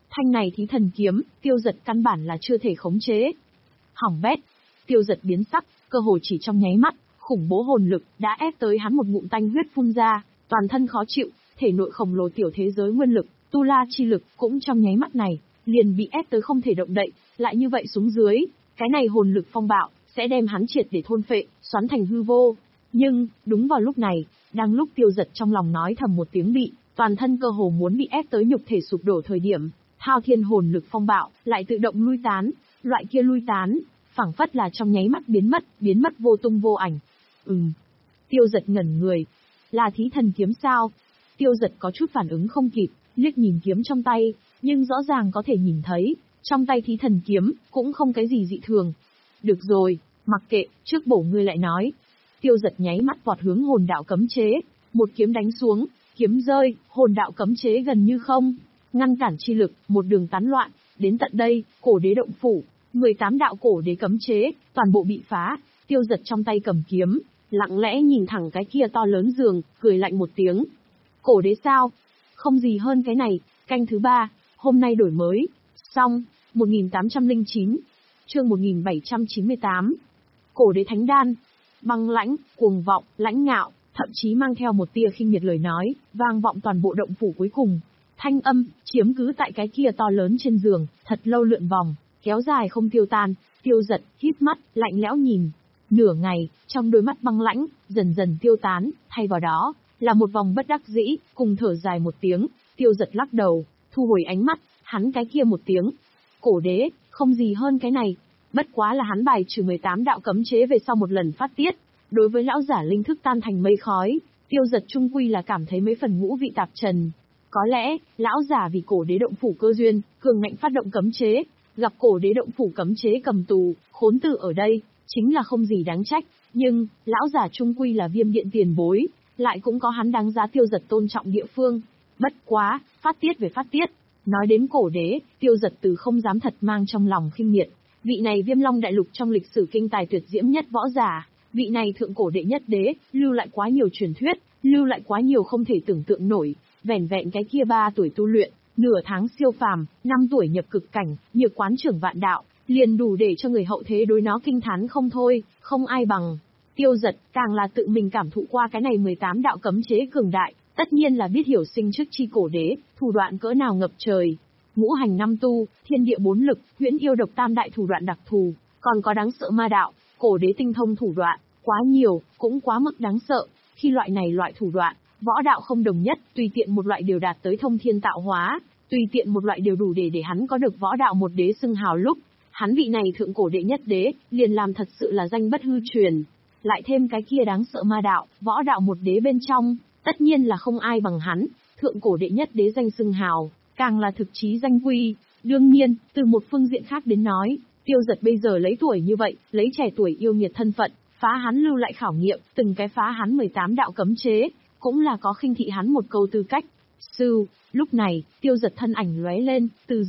Thanh này thí thần kiếm, Tiêu Dật căn bản là chưa thể khống chế. Hỏng bét. Tiêu Dật biến sắc, cơ hồ chỉ trong nháy mắt, khủng bố hồn lực đã ép tới hắn một ngụm tanh huyết phun ra, toàn thân khó chịu, thể nội khổng lồ tiểu thế giới nguyên lực, tu la chi lực cũng trong nháy mắt này, liền bị ép tới không thể động đậy, lại như vậy xuống dưới, cái này hồn lực phong bạo sẽ đem hắn triệt để thôn phệ, xoắn thành hư vô. Nhưng, đúng vào lúc này, đang lúc Tiêu Dật trong lòng nói thầm một tiếng bị, toàn thân cơ hồ muốn bị ép tới nhục thể sụp đổ thời điểm, thao thiên hồn lực phong bạo lại tự động lui tán, loại kia lui tán, phảng phất là trong nháy mắt biến mất, biến mất vô tung vô ảnh. Ừm. Tiêu Dật ngẩn người. Là thí thần kiếm sao? Tiêu Dật có chút phản ứng không kịp, liếc nhìn kiếm trong tay, nhưng rõ ràng có thể nhìn thấy, trong tay thí thần kiếm, cũng không cái gì dị thường. Được rồi, mặc kệ, trước bổ ngươi lại nói. Tiêu Dật nháy mắt vọt hướng hồn đạo cấm chế, một kiếm đánh xuống, kiếm rơi, hồn đạo cấm chế gần như không. Ngăn cản chi lực, một đường tán loạn, đến tận đây, cổ đế động phủ, mười tám đạo cổ đế cấm chế, toàn bộ bị phá. Tiêu Dật trong tay cầm kiếm, lặng lẽ nhìn thẳng cái kia to lớn giường, cười lạnh một tiếng. Cổ đế sao? Không gì hơn cái này, canh thứ ba, hôm nay đổi mới. Xong, một nghìn tám trăm lẻ chín, chương một nghìn bảy trăm chín mươi tám. Cổ đế thánh đan, băng lãnh, cuồng vọng, lãnh ngạo, thậm chí mang theo một tia khinh miệt lời nói, vang vọng toàn bộ động phủ cuối cùng. Thanh âm, chiếm cứ tại cái kia to lớn trên giường, thật lâu lượn vòng, kéo dài không tiêu tan. Tiêu Dật, hít mắt, lạnh lẽo nhìn. Nửa ngày, trong đôi mắt băng lãnh, dần dần tiêu tán, thay vào đó, là một vòng bất đắc dĩ, cùng thở dài một tiếng. Tiêu Dật lắc đầu, thu hồi ánh mắt, hắn cái kia một tiếng. Cổ đế, không gì hơn cái này. Bất quá là hắn bài trừ mười tám đạo cấm chế về sau một lần phát tiết. Đối với lão giả linh thức tan thành mây khói, Tiêu Dật trung quy là cảm thấy mấy phần ngũ vị tạp trần. Có lẽ, lão giả vì cổ đế động phủ cơ duyên, cường ngạnh phát động cấm chế, gặp cổ đế động phủ cấm chế cầm tù, khốn tử ở đây, chính là không gì đáng trách. Nhưng, lão giả trung quy là Viêm Điện tiền bối, lại cũng có hắn đáng giá Tiêu Dật tôn trọng địa phương. Bất quá, phát tiết về phát tiết. Nói đến cổ đế, Tiêu Dật từ không dám thật mang trong lòng khinh miệt. Vị này Viêm Long đại lục trong lịch sử kinh tài tuyệt diễm nhất võ giả, vị này thượng cổ đệ nhất đế, lưu lại quá nhiều truyền thuyết, lưu lại quá nhiều không thể tưởng tượng nổi. Vẻn vẹn cái kia ba tuổi tu luyện, nửa tháng siêu phàm, năm tuổi nhập cực cảnh, nhược quán trưởng vạn đạo, liền đủ để cho người hậu thế đối nó kinh thán không thôi, không ai bằng. Tiêu Dật càng là tự mình cảm thụ qua cái này mười tám đạo cấm chế cường đại, tất nhiên là biết hiểu sinh trước chi cổ đế, thủ đoạn cỡ nào ngập trời. Ngũ hành năm tu, thiên địa bốn lực, huyễn yêu độc tam đại thủ đoạn đặc thù, còn có đáng sợ ma đạo, cổ đế tinh thông thủ đoạn, quá nhiều, cũng quá mức đáng sợ. Khi loại này loại thủ đoạn, võ đạo không đồng nhất, tùy tiện một loại đều đạt tới thông thiên tạo hóa, tùy tiện một loại đều đủ để để hắn có được võ đạo một đế xưng hào lúc, hắn vị này thượng cổ đệ nhất đế, liền làm thật sự là danh bất hư truyền. Lại thêm cái kia đáng sợ ma đạo, võ đạo một đế bên trong, tất nhiên là không ai bằng hắn, thượng cổ đệ nhất đế danh xưng hào, càng là thực chí danh quy. Đương nhiên, từ một phương diện khác đến nói, Tiêu Dật bây giờ lấy tuổi như vậy, lấy trẻ tuổi yêu nghiệt thân phận, phá hắn lưu lại khảo nghiệm, từng cái phá hắn mười tám đạo cấm chế, cũng là có khinh thị hắn một câu tư cách. Sư, lúc này, Tiêu Dật thân ảnh lóe lên, từ